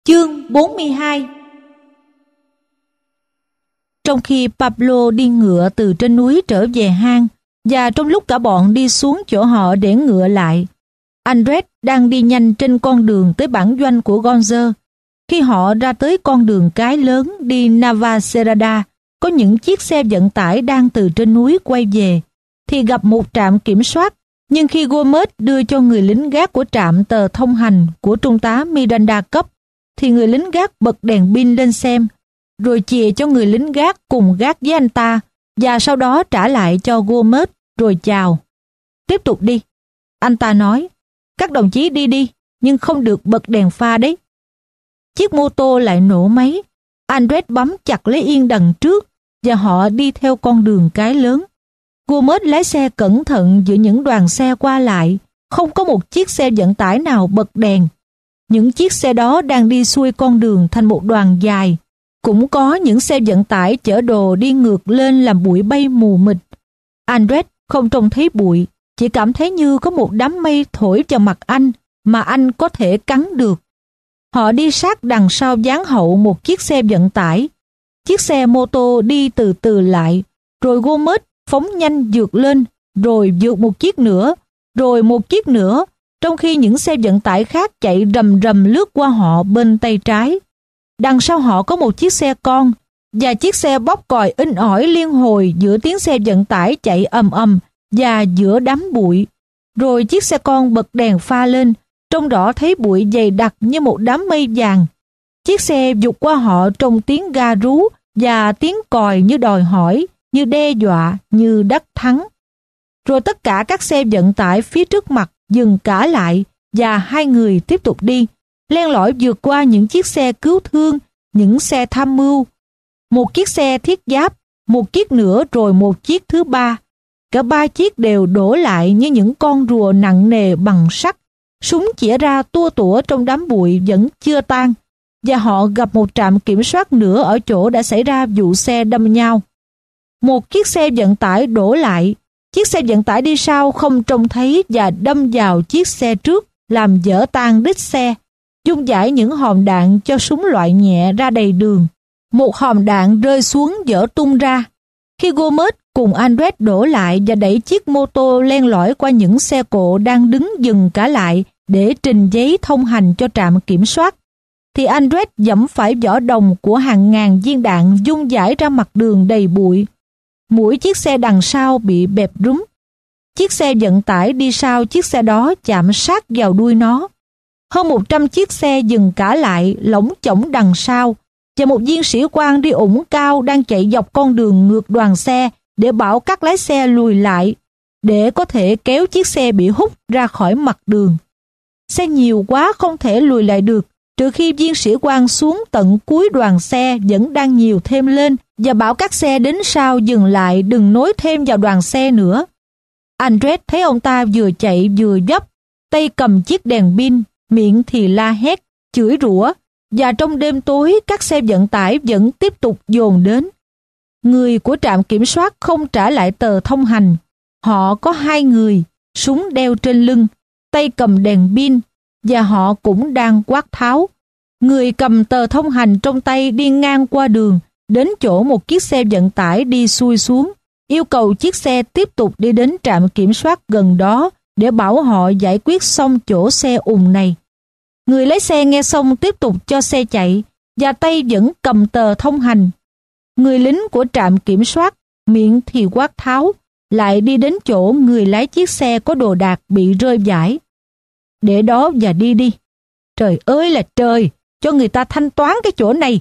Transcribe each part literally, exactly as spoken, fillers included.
Chương bốn mươi hai. Trong khi Pablo đi ngựa từ trên núi trở về hang, và trong lúc cả bọn đi xuống chỗ họ để ngựa lại, Andres đang đi nhanh trên con đường tới bản doanh của Gonzer. Khi họ ra tới con đường cái lớn đi Navacerrada, có những chiếc xe vận tải đang từ trên núi quay về, thì gặp một trạm kiểm soát. Nhưng khi Gomez đưa cho người lính gác của trạm tờ thông hành của trung tá Miranda cấp, thì người lính gác bật đèn pin lên xem, rồi chìa cho người lính gác cùng gác với anh ta, và sau đó trả lại cho Gomez rồi chào. Tiếp tục đi, anh ta nói. Các đồng chí đi đi, nhưng không được bật đèn pha đấy. Chiếc mô tô lại nổ máy. Andres bấm chặt lấy yên đằng trước, và họ đi theo con đường cái lớn. Gomez lái xe cẩn thận giữa những đoàn xe qua lại, không có một chiếc xe vận tải nào bật đèn. Những chiếc xe đó đang đi xuôi con đường thành một đoàn dài. Cũng có những xe vận tải chở đồ đi ngược lên làm bụi bay mù mịt. Andres không trông thấy bụi, chỉ cảm thấy như có một đám mây thổi vào mặt anh mà anh có thể cắn được. Họ đi sát đằng sau dáng hậu một chiếc xe vận tải. Chiếc xe mô tô đi từ từ lại, rồi Gomez phóng nhanh vượt lên, rồi vượt một chiếc nữa, rồi một chiếc nữa, trong khi những xe vận tải khác chạy rầm rầm lướt qua họ bên tay trái. Đằng sau họ có một chiếc xe con, và chiếc xe bóp còi inh ỏi liên hồi giữa tiếng xe vận tải chạy ầm ầm và giữa đám bụi. Rồi chiếc xe con bật đèn pha lên, trông rõ thấy bụi dày đặc như một đám mây vàng. Chiếc xe vụt qua họ trong tiếng ga rú và tiếng còi như đòi hỏi, như đe dọa, như đắc thắng. Rồi tất cả các xe vận tải phía trước mặt dừng cả lại, và hai người tiếp tục đi, len lỏi vượt qua những chiếc xe cứu thương, những xe tham mưu. Một chiếc xe thiết giáp, một chiếc nữa rồi một chiếc thứ ba. Cả ba chiếc đều đổ lại như những con rùa nặng nề bằng sắt. Súng chĩa ra tua tủa trong đám bụi vẫn chưa tan, và họ gặp một trạm kiểm soát nữa ở chỗ đã xảy ra vụ xe đâm nhau. Một chiếc xe vận tải đổ lại. Chiếc xe vận tải đi sau không trông thấy và đâm vào chiếc xe trước, làm vỡ tan đít xe, dung dãi những hòm đạn cho súng loại nhẹ ra đầy đường. Một hòm đạn rơi xuống vỡ tung ra. Khi Gomez cùng Andres đổ lại và đẩy chiếc mô tô len lỏi qua những xe cộ đang đứng dừng cả lại để trình giấy thông hành cho trạm kiểm soát, thì Andres giẫm phải vỏ đồng của hàng ngàn viên đạn dung dãi ra mặt đường đầy bụi. Mũi chiếc xe đằng sau bị bẹp rúm. Chiếc xe vận tải đi sau chiếc xe đó chạm sát vào đuôi nó. Hơn một trăm chiếc xe dừng cả lại lỗng chổng đằng sau, và một viên sĩ quan đi ủng cao đang chạy dọc con đường ngược đoàn xe để bảo các lái xe lùi lại, để có thể kéo chiếc xe bị hút ra khỏi mặt đường. Xe nhiều quá không thể lùi lại được, trừ khi viên sĩ quan xuống tận cuối đoàn xe vẫn đang nhiều thêm lên và bảo các xe đến sau dừng lại, đừng nối thêm vào đoàn xe nữa. Andres thấy ông ta vừa chạy vừa dấp, tay cầm chiếc đèn pin, miệng thì la hét, chửi rủa, và trong đêm tối các xe vận tải vẫn tiếp tục dồn đến. Người của trạm kiểm soát không trả lại tờ thông hành. Họ có hai người, súng đeo trên lưng, tay cầm đèn pin, và họ cũng đang quát tháo. Người cầm tờ thông hành trong tay đi ngang qua đường, đến chỗ một chiếc xe vận tải đi xuôi xuống, yêu cầu chiếc xe tiếp tục đi đến trạm kiểm soát gần đó để bảo họ giải quyết xong chỗ xe ùn này. Người lái xe nghe xong tiếp tục cho xe chạy, và tay vẫn cầm tờ thông hành. Người lính của trạm kiểm soát, miệng thì quát tháo, lại đi đến chỗ người lái chiếc xe có đồ đạc bị rơi vãi. Để đó và đi đi. Trời ơi là trời, cho người ta thanh toán cái chỗ này.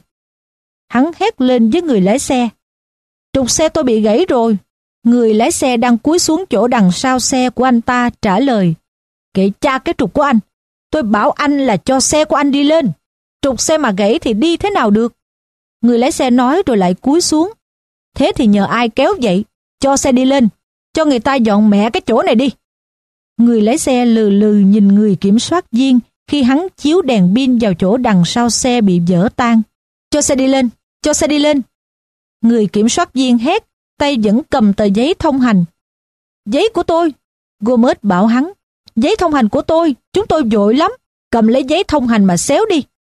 Hắn hét lên với người lái xe. Trục xe tôi bị gãy rồi. Người lái xe đang cúi xuống chỗ đằng sau xe của anh ta trả lời. Kệ cha cái trục của anh. Tôi bảo anh là cho xe của anh đi lên. Trục xe mà gãy thì đi thế nào được? Người lái xe nói rồi lại cúi xuống. Thế thì nhờ ai kéo vậy? Cho xe đi lên. Cho người ta dọn mẹ cái chỗ này đi. Người lái xe lừ lừ nhìn người kiểm soát viên khi hắn chiếu đèn pin vào chỗ đằng sau xe bị vỡ tan. Cho xe đi lên. Cho xe đi lên. Người kiểm soát viên hét, tay vẫn cầm tờ giấy thông hành. Giấy của tôi. Gomez bảo hắn. Giấy thông hành của tôi, chúng tôi vội lắm. Cầm lấy giấy thông hành mà xéo đi.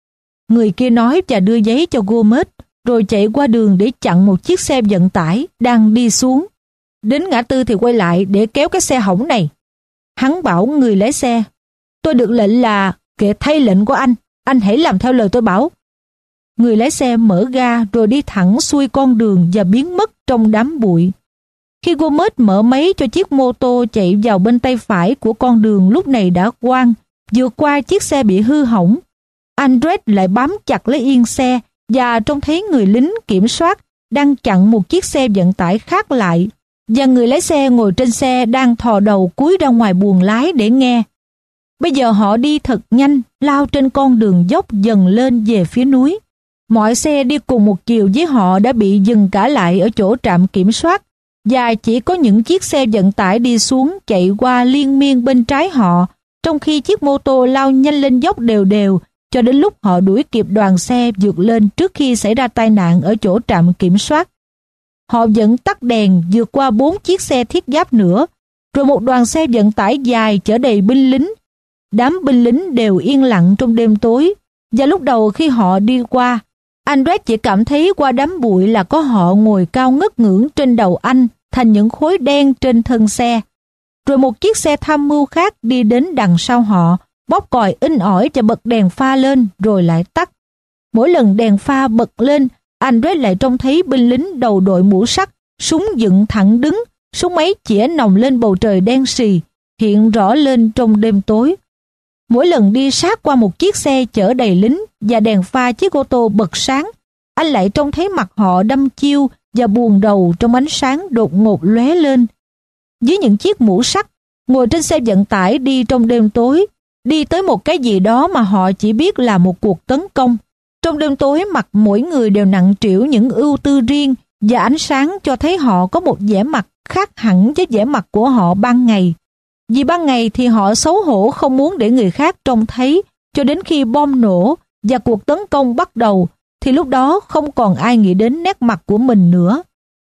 Người kia nói và đưa giấy cho Gomez, rồi chạy qua đường để chặn một chiếc xe vận tải đang đi xuống. Đến ngã tư thì quay lại để kéo cái xe hỏng này. Hắn bảo người lái xe, tôi được lệnh là kệ thay lệnh của anh, anh hãy làm theo lời tôi bảo. Người lái xe mở ga rồi đi thẳng xuôi con đường và biến mất trong đám bụi. Khi Gomez mở máy cho chiếc mô tô chạy vào bên tay phải của con đường lúc này đã quang, vượt qua chiếc xe bị hư hỏng. Andres lại bám chặt lấy yên xe và trông thấy người lính kiểm soát đang chặn một chiếc xe vận tải khác lại, và người lái xe ngồi trên xe đang thò đầu cúi ra ngoài buồng lái để nghe. Bây giờ họ đi thật nhanh, lao trên con đường dốc dần lên về phía núi. Mọi xe đi cùng một chiều với họ đã bị dừng cả lại ở chỗ trạm kiểm soát, và chỉ có những chiếc xe vận tải đi xuống chạy qua liên miên bên trái họ, trong khi chiếc mô tô lao nhanh lên dốc đều đều cho đến lúc họ đuổi kịp đoàn xe vượt lên trước khi xảy ra tai nạn ở chỗ trạm kiểm soát. Họ vẫn tắt đèn vượt qua bốn chiếc xe thiết giáp nữa, rồi một đoàn xe vận tải dài chở đầy binh lính. Đám binh lính đều yên lặng trong đêm tối, và lúc đầu khi họ đi qua, Andres chỉ cảm thấy qua đám bụi là có họ ngồi cao ngất ngưỡng trên đầu anh thành những khối đen trên thân xe. Rồi một chiếc xe tham mưu khác đi đến đằng sau họ, bóp còi inh ỏi và bật đèn pha lên rồi lại tắt. Mỗi lần đèn pha bật lên, Andres lại trông thấy binh lính đầu đội mũ sắt, súng dựng thẳng đứng, súng máy chĩa nòng lên bầu trời đen sì, hiện rõ lên trong đêm tối. Mỗi lần đi sát qua một chiếc xe chở đầy lính và đèn pha chiếc ô tô bật sáng, anh lại trông thấy mặt họ đăm chiêu và buồn rầu trong ánh sáng đột ngột lóe lên. Dưới những chiếc mũ sắt, ngồi trên xe vận tải đi trong đêm tối, đi tới một cái gì đó mà họ chỉ biết là một cuộc tấn công. Trong đêm tối, mặt mỗi người đều nặng trĩu những ưu tư riêng, và ánh sáng cho thấy họ có một vẻ mặt khác hẳn với vẻ mặt của họ ban ngày. Vì ban ngày thì họ xấu hổ không muốn để người khác trông thấy, cho đến khi bom nổ và cuộc tấn công bắt đầu, thì lúc đó không còn ai nghĩ đến nét mặt của mình nữa.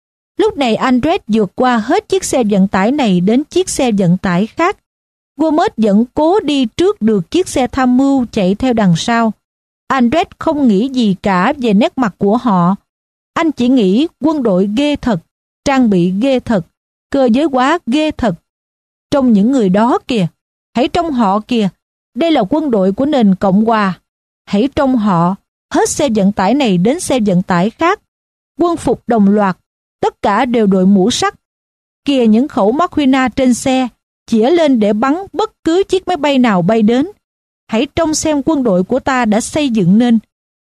Lúc này Andres vượt qua hết chiếc xe vận tải này đến chiếc xe vận tải khác. Gomez vẫn cố đi trước được chiếc xe tham mưu chạy theo đằng sau. Andres không nghĩ gì cả về nét mặt của họ. Anh chỉ nghĩ quân đội ghê thật, trang bị ghê thật, cơ giới hóa ghê thật. Trong những người đó kìa, hãy trông họ kìa, đây là quân đội của nền Cộng Hòa. Hãy trông họ, hết xe vận tải này đến xe vận tải khác. Quân phục đồng loạt, tất cả đều đội mũ sắt. Kìa những khẩu Marquina trên xe, chĩa lên để bắn bất cứ chiếc máy bay nào bay đến. Hãy trông xem quân đội của ta đã xây dựng nên.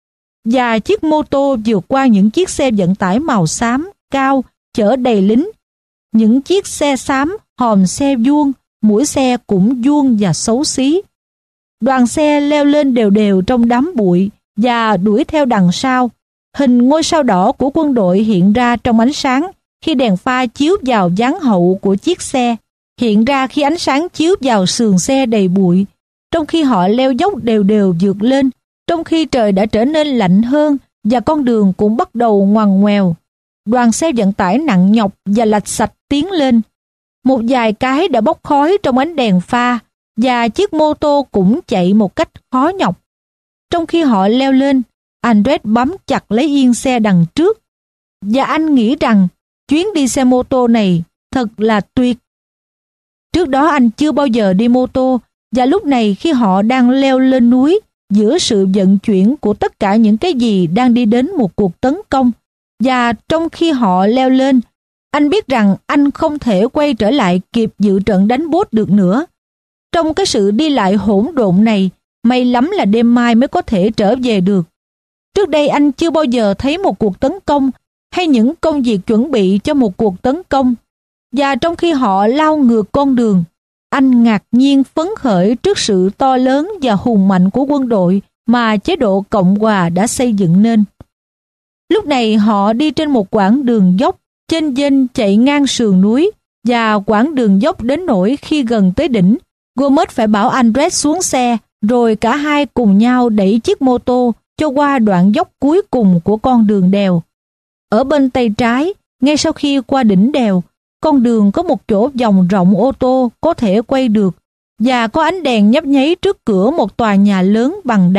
Và chiếc mô tô vượt qua những chiếc xe vận tải màu xám, cao, chở đầy lính. Những chiếc xe xám, hòm xe vuông, mũi xe cũng vuông và xấu xí. Đoàn xe leo lên đều đều trong đám bụi và đuổi theo đằng sau. Hình ngôi sao đỏ của quân đội hiện ra trong ánh sáng khi đèn pha chiếu vào dáng hậu của chiếc xe, hiện ra khi ánh sáng chiếu vào sườn xe đầy bụi. Trong khi họ leo dốc đều đều vượt lên, trong khi trời đã trở nên lạnh hơn và con đường cũng bắt đầu ngoằn ngoèo. Đoàn xe vận tải nặng nhọc và lạch sạch tiến lên. Một vài cái đã bốc khói trong ánh đèn pha và chiếc mô tô cũng chạy một cách khó nhọc. Trong khi họ leo lên, Andres bám chặt lấy yên xe đằng trước và anh nghĩ rằng chuyến đi xe mô tô này thật là tuyệt. Trước đó anh chưa bao giờ đi mô tô, và lúc này khi họ đang leo lên núi giữa sự vận chuyển của tất cả những cái gì đang đi đến một cuộc tấn công, và trong khi họ leo lên, anh biết rằng anh không thể quay trở lại kịp dự trận đánh bốt được nữa. Trong cái sự đi lại hỗn độn này, may lắm là đêm mai mới có thể trở về được. Trước đây anh chưa bao giờ thấy một cuộc tấn công hay những công việc chuẩn bị cho một cuộc tấn công. Và trong khi họ lao ngược con đường, anh ngạc nhiên phấn khởi trước sự to lớn và hùng mạnh của quân đội mà chế độ Cộng Hòa đã xây dựng nên. Lúc này họ đi trên một quãng đường dốc, chênh vênh chạy ngang sườn núi, và quãng đường dốc đến nỗi khi gần tới đỉnh, Gomez phải bảo Andres xuống xe, rồi cả hai cùng nhau đẩy chiếc mô tô cho qua đoạn dốc cuối cùng của con đường đèo. Ở bên tay trái, ngay sau khi qua đỉnh đèo, con đường có một chỗ vòng rộng ô tô có thể quay được, và có ánh đèn nhấp nháy trước cửa một tòa nhà lớn bằng đá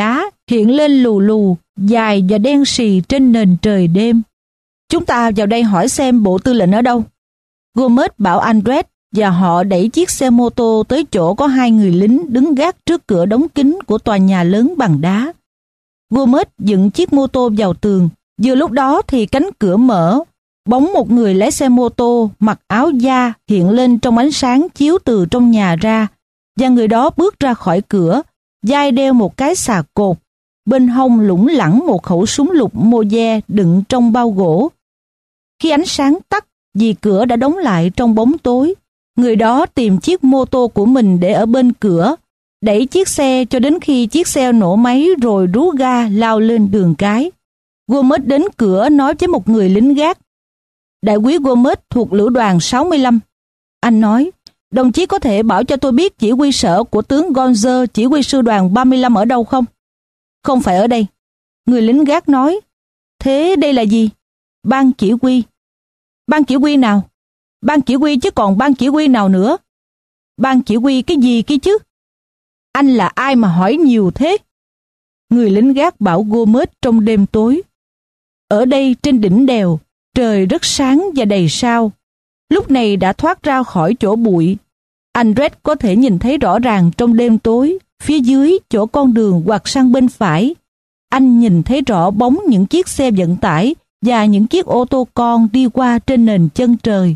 hiện lên lù lù, dài và đen sì trên nền trời đêm. Chúng ta vào đây hỏi xem bộ tư lệnh ở đâu. Gomez bảo Andres và họ đẩy chiếc xe mô tô tới chỗ có hai người lính đứng gác trước cửa đóng kín của tòa nhà lớn bằng đá. Gomez dựng chiếc mô tô vào tường. Vừa lúc đó thì cánh cửa mở. Bóng một người lái xe mô tô mặc áo da hiện lên trong ánh sáng chiếu từ trong nhà ra, và người đó bước ra khỏi cửa, vai đeo một cái xà cột, bên hông lủng lẳng một khẩu súng lục Moze đựng trong bao gỗ. Khi ánh sáng tắt, vì cửa đã đóng lại trong bóng tối, người đó tìm chiếc mô tô của mình để ở bên cửa, đẩy chiếc xe cho đến khi chiếc xe nổ máy rồi rú ga lao lên đường cái. Gomez đến cửa nói với một người lính gác: Đại úy Gomez thuộc lữ đoàn sáu mươi lăm. Anh nói: Đồng chí có thể bảo cho tôi biết chỉ huy sở của tướng Gonzer, chỉ huy sư đoàn ba mươi lăm ở đâu không? Không phải ở đây. Người lính gác nói: Thế đây là gì? Ban chỉ huy. Ban chỉ huy nào? Ban chỉ huy chứ còn ban chỉ huy nào nữa? Ban chỉ huy cái gì kia chứ? Anh là ai mà hỏi nhiều thế? Người lính gác bảo Gomez trong đêm tối. Ở đây trên đỉnh đèo, trời rất sáng và đầy sao. Lúc này đã thoát ra khỏi chỗ bụi. Andres có thể nhìn thấy rõ ràng trong đêm tối, phía dưới chỗ con đường quặt sang bên phải. Anh nhìn thấy rõ bóng những chiếc xe vận tải và những chiếc ô tô con đi qua trên nền chân trời.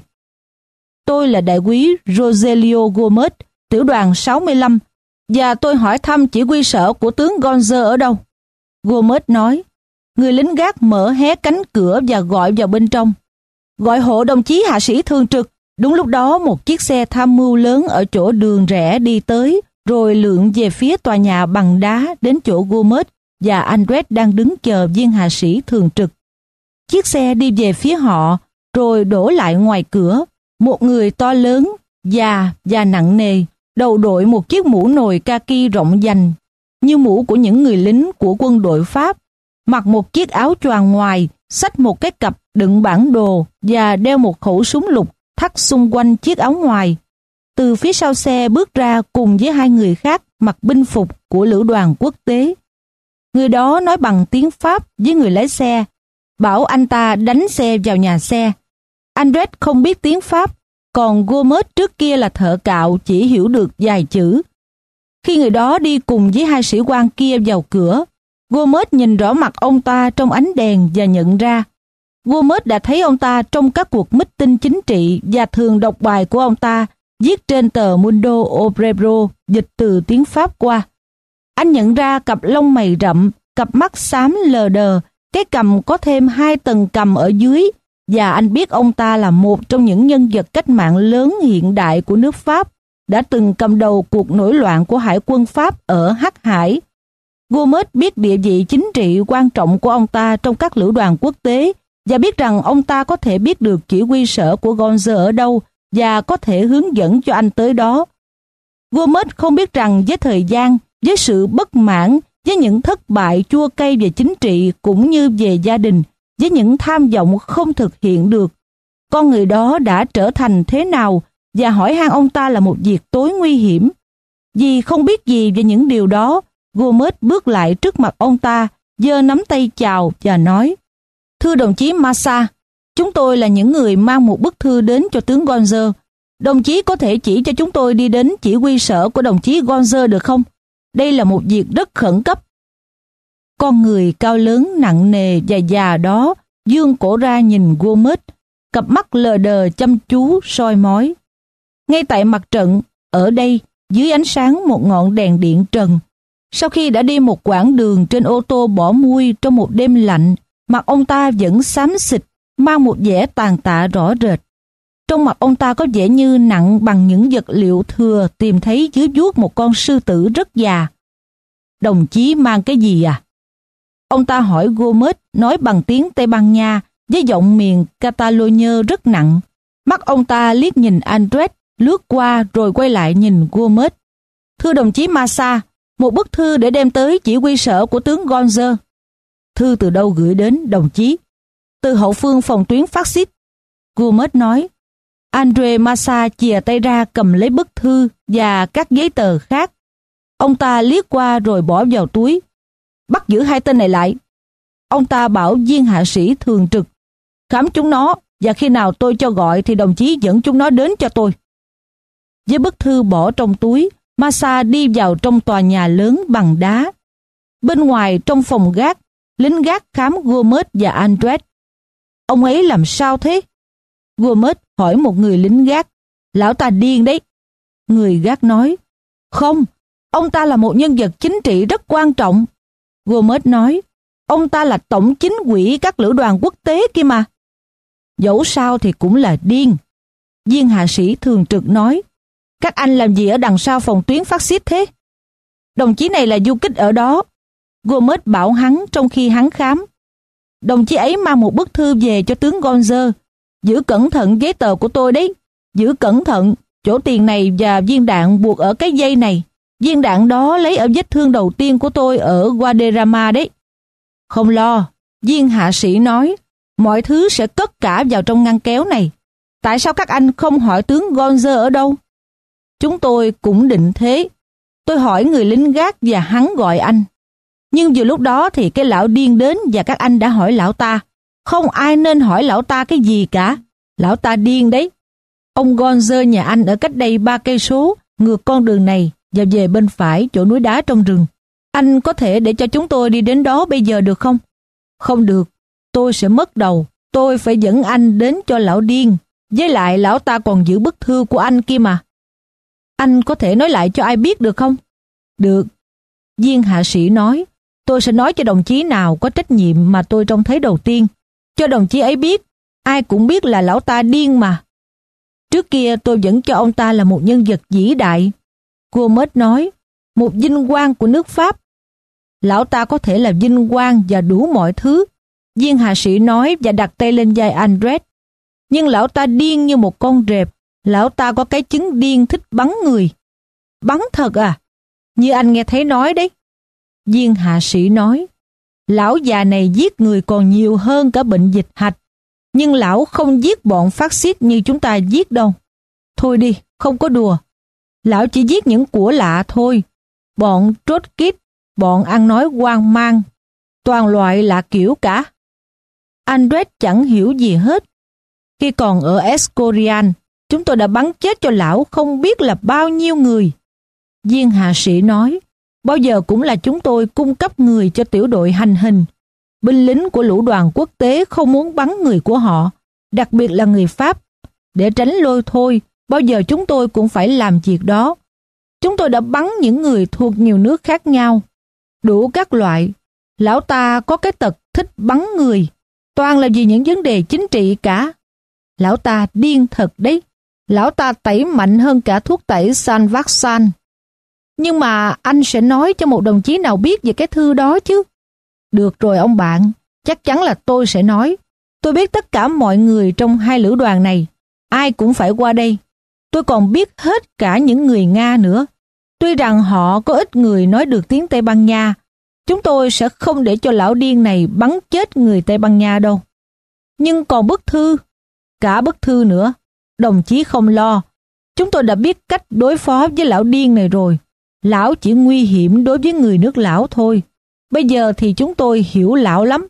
Tôi là đại úy Rogelio Gomez, tiểu đoàn sáu mươi lăm, và tôi hỏi thăm chỉ huy sở của tướng Gonzer ở đâu. Gomez nói. Người lính gác mở hé cánh cửa và gọi vào bên trong. Gọi hộ đồng chí hạ sĩ thường trực. Đúng lúc đó một chiếc xe tham mưu lớn ở chỗ đường rẽ đi tới, rồi lượn về phía tòa nhà bằng đá đến chỗ Gomez và Andres đang đứng chờ viên hạ sĩ thường trực. Chiếc xe đi về phía họ, rồi đổ lại ngoài cửa. Một người to lớn, già và nặng nề, đầu đội một chiếc mũ nồi kaki rộng vành, như mũ của những người lính của quân đội Pháp, mặc một chiếc áo choàng ngoài, xách một cái cặp đựng bản đồ và đeo một khẩu súng lục thắt xung quanh chiếc áo ngoài. Từ phía sau xe bước ra cùng với hai người khác mặc binh phục của lữ đoàn quốc tế. Người đó nói bằng tiếng Pháp với người lái xe, bảo anh ta đánh xe vào nhà xe. Andres không biết tiếng Pháp, còn Gomez trước kia là thợ cạo chỉ hiểu được vài chữ. Khi người đó đi cùng với hai sĩ quan kia vào cửa, Gomez nhìn rõ mặt ông ta trong ánh đèn và nhận ra. Gomez đã thấy ông ta trong các cuộc meeting chính trị và thường đọc bài của ông ta viết trên tờ Mundo Obrero dịch từ tiếng Pháp qua. Anh nhận ra cặp lông mày rậm, cặp mắt xám lờ đờ, cái cằm có thêm hai tầng cằm ở dưới, và anh biết ông ta là một trong những nhân vật cách mạng lớn hiện đại của nước Pháp, đã từng cầm đầu cuộc nổi loạn của hải quân Pháp ở Hắc Hải. Gomez biết địa vị chính trị quan trọng của ông ta trong các lữ đoàn quốc tế và biết rằng ông ta có thể biết được chỉ huy sở của Gonzer ở đâu và có thể hướng dẫn cho anh tới đó. Gomez không biết rằng với thời gian, với sự bất mãn, với những thất bại chua cay về chính trị cũng như về gia đình, với những tham vọng không thực hiện được, con người đó đã trở thành thế nào, và hỏi han ông ta là một việc tối nguy hiểm. Vì không biết gì về những điều đó, Gomez bước lại trước mặt ông ta, giơ nắm tay chào và nói: Thưa đồng chí Massa, chúng tôi là những người mang một bức thư đến cho tướng Gonzer. Đồng chí có thể chỉ cho chúng tôi đi đến chỉ huy sở của đồng chí Gonzer được không? Đây là một việc rất khẩn cấp. Con người cao lớn nặng nề và già đó vươn cổ ra nhìn Gomez, cặp mắt lờ đờ chăm chú soi mói. Ngay tại mặt trận, ở đây, dưới ánh sáng một ngọn đèn điện trần, sau khi đã đi một quãng đường trên ô tô bỏ mui trong một đêm lạnh, mặt ông ta vẫn xám xịt, mang một vẻ tàn tạ rõ rệt. Trong mặt ông ta có vẻ như nặng bằng những vật liệu thừa tìm thấy dưới vuốt một con sư tử rất già. Đồng chí mang cái gì à? Ông ta hỏi Gomez, nói bằng tiếng Tây Ban Nha với giọng miền Catalonia rất nặng. Mắt ông ta liếc nhìn Andres, lướt qua rồi quay lại nhìn Gomez. Thưa đồng chí Massa, một bức thư để đem tới chỉ huy sở của tướng Gonzer. Thư từ đâu gửi đến, đồng chí? Từ hậu phương phòng tuyến phát xít. Gomez nói. Andre Massa chìa tay ra cầm lấy bức thư và các giấy tờ khác. Ông ta liếc qua rồi bỏ vào túi. bắt giữ hai tên này lại. Ông ta bảo viên hạ sĩ thường trực khám chúng nó, và khi nào tôi cho gọi thì đồng chí dẫn chúng nó đến cho tôi. Với bức thư bỏ trong túi, Massa đi vào trong tòa nhà lớn bằng đá. Bên ngoài trong phòng gác, lính gác khám Gomez và Andres. Ông ấy làm sao thế? Gomez hỏi một người lính gác. Lão ta điên đấy. Người gác nói, không, ông ta là một nhân vật chính trị rất quan trọng. Gomez nói, ông ta là tổng chính ủy các lữ đoàn quốc tế kia mà. Dẫu sao thì cũng là điên. Viên hạ sĩ thường trực nói, các anh làm gì ở đằng sau phòng tuyến phát xít thế? Đồng chí này là du kích ở đó. Gomez bảo hắn trong khi hắn khám. Đồng chí ấy mang một bức thư về cho tướng Gonzer. Giữ cẩn thận giấy tờ của tôi đấy. Giữ cẩn thận, chỗ tiền này và viên đạn buộc ở cái dây này. Viên đạn đó lấy ở vết thương đầu tiên của tôi ở Guadarrama đấy. Không lo, viên hạ sĩ nói, mọi thứ sẽ cất cả vào trong ngăn kéo này. Tại sao các anh không hỏi tướng Gonzer ở đâu? Chúng tôi cũng định thế. Tôi hỏi người lính gác và hắn gọi anh. Nhưng vừa lúc đó thì cái lão điên đến và các anh đã hỏi lão ta. Không ai nên hỏi lão ta cái gì cả. Lão ta điên đấy. Ông Gonzer nhà anh ở cách đây ba cây số, ngược con đường này và về bên phải chỗ núi đá trong rừng. Anh có thể để cho chúng tôi đi đến đó bây giờ được không? Không được. Tôi sẽ mất đầu. Tôi phải dẫn anh đến cho lão điên. Với lại lão ta còn giữ bức thư của anh kia mà. Anh có thể nói lại cho ai biết được không? Được. Viên hạ sĩ nói, tôi sẽ nói cho đồng chí nào có trách nhiệm mà tôi trông thấy đầu tiên. Cho đồng chí ấy biết, ai cũng biết là lão ta điên mà. Trước kia tôi vẫn cho ông ta là một nhân vật vĩ đại. Gomez nói, một vinh quang của nước Pháp. Lão ta có thể là vinh quang và đủ mọi thứ. Viên hạ sĩ nói và đặt tay lên vai Andres. Nhưng lão ta điên như một con rệp. Lão ta có cái chứng điên thích bắn người. Bắn thật à? Như anh nghe thấy nói đấy. Viên hạ sĩ nói, lão già này giết người còn nhiều hơn cả bệnh dịch hạch. Nhưng lão không giết bọn phát xít như chúng ta giết đâu. Thôi đi, không có đùa. Lão chỉ giết những của lạ thôi. Bọn Trotskyt, bọn ăn nói hoang mang, toàn loại lạ kiểu cả. Andres chẳng hiểu gì hết. Khi còn ở Escorial, chúng tôi đã bắn chết cho lão không biết là bao nhiêu người. Viên hạ sĩ nói, bao giờ cũng là chúng tôi cung cấp người cho tiểu đội hành hình. Binh lính của lữ đoàn quốc tế không muốn bắn người của họ, đặc biệt là người Pháp. Để tránh lôi thôi, bao giờ chúng tôi cũng phải làm việc đó. Chúng tôi đã bắn những người thuộc nhiều nước khác nhau, đủ các loại. Lão ta có cái tật thích bắn người, toàn là vì những vấn đề chính trị cả. Lão ta điên thật đấy. Lão ta tẩy mạnh hơn cả thuốc tẩy Salvarsan. Nhưng mà anh sẽ nói cho một đồng chí nào biết về cái thư đó chứ? Được rồi ông bạn, chắc chắn là tôi sẽ nói. Tôi biết tất cả mọi người trong hai lữ đoàn này. Ai cũng phải qua đây. Tôi còn biết hết cả những người Nga nữa. Tuy rằng họ có ít người nói được tiếng Tây Ban Nha, chúng tôi sẽ không để cho lão điên này bắn chết người Tây Ban Nha đâu. Nhưng còn bức thư, cả bức thư nữa, đồng chí không lo. Chúng tôi đã biết cách đối phó với lão điên này rồi. Lão chỉ nguy hiểm đối với người nước lão thôi. Bây giờ thì chúng tôi hiểu lão lắm.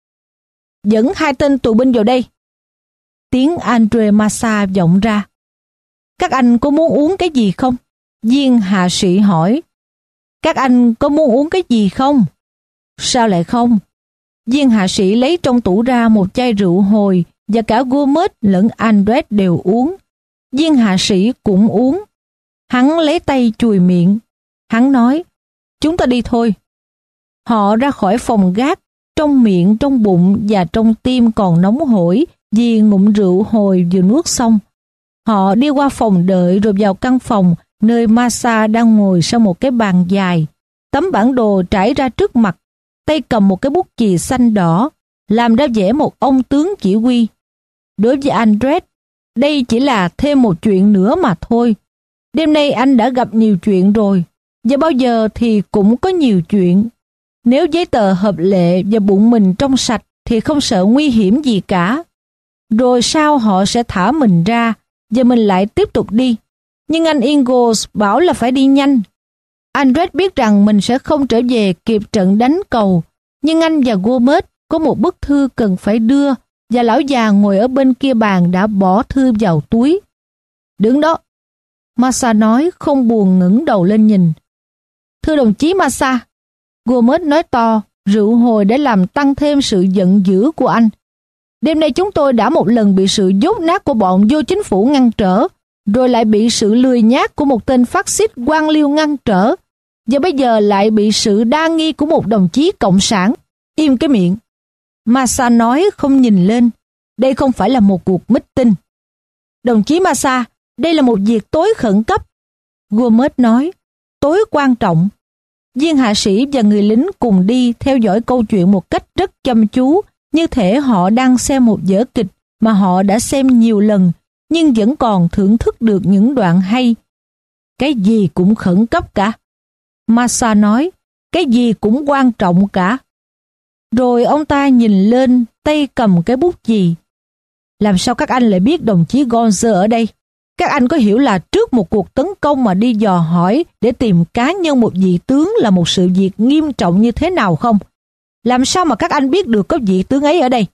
Dẫn hai tên tù binh vào đây. Tiếng Andre Massa vọng ra. Các anh có muốn uống cái gì không? Viên hạ sĩ hỏi. Các anh có muốn uống cái gì không? Sao lại không? Viên hạ sĩ lấy trong tủ ra một chai rượu hồi và cả Gomez lẫn Andres đều uống. Viên hạ sĩ cũng uống. Hắn lấy tay chùi miệng. Hắn nói, chúng ta đi thôi. Họ ra khỏi phòng gác, trong miệng, trong bụng và trong tim còn nóng hổi vì ngụm rượu hồi vừa nuốt xong. Họ đi qua phòng đợi rồi vào căn phòng nơi Massa đang ngồi sau một cái bàn dài. Tấm bản đồ trải ra trước mặt, tay cầm một cái bút chì xanh đỏ, làm ra vẻ một ông tướng chỉ huy. Đối với Andres, đây chỉ là thêm một chuyện nữa mà thôi. Đêm nay anh đã gặp nhiều chuyện rồi, và bao giờ thì cũng có nhiều chuyện. Nếu giấy tờ hợp lệ và bụng mình trong sạch thì không sợ nguy hiểm gì cả. Rồi sau họ sẽ thả mình ra và mình lại tiếp tục đi. Nhưng anh Ingalls bảo là phải đi nhanh. Andres biết rằng mình sẽ không trở về kịp trận đánh cầu, nhưng anh và Gomez có một bức thư cần phải đưa, và lão già ngồi ở bên kia bàn đã bỏ thư vào túi. Đứng đó, Massa nói không buồn ngẩng đầu lên nhìn. Thưa đồng chí Massa, Gomez nói to, rượu hồi để làm tăng thêm sự giận dữ của anh. Đêm nay chúng tôi đã một lần bị sự dốt nát của bọn vô chính phủ ngăn trở, rồi lại bị sự lười nhác của một tên phát xít quan liêu ngăn trở, và bây giờ lại bị sự đa nghi của một đồng chí cộng sản. Im cái miệng. Massa nói không nhìn lên. Đây không phải là một cuộc meeting. Đồng chí Massa, đây là một việc tối khẩn cấp. Gomez nói, tối quan trọng. Viên hạ sĩ và người lính cùng đi theo dõi câu chuyện một cách rất chăm chú, như thể họ đang xem một vở kịch mà họ đã xem nhiều lần, nhưng vẫn còn thưởng thức được những đoạn hay. Cái gì cũng khẩn cấp cả. Massa nói, cái gì cũng quan trọng cả. Rồi ông ta nhìn lên, tay cầm cái bút chì. Làm sao các anh lại biết đồng chí Gonzer ở đây? Các anh có hiểu là trước một cuộc tấn công mà đi dò hỏi để tìm cá nhân một vị tướng là một sự việc nghiêm trọng như thế nào không? Làm sao mà các anh biết được có vị tướng ấy ở đây?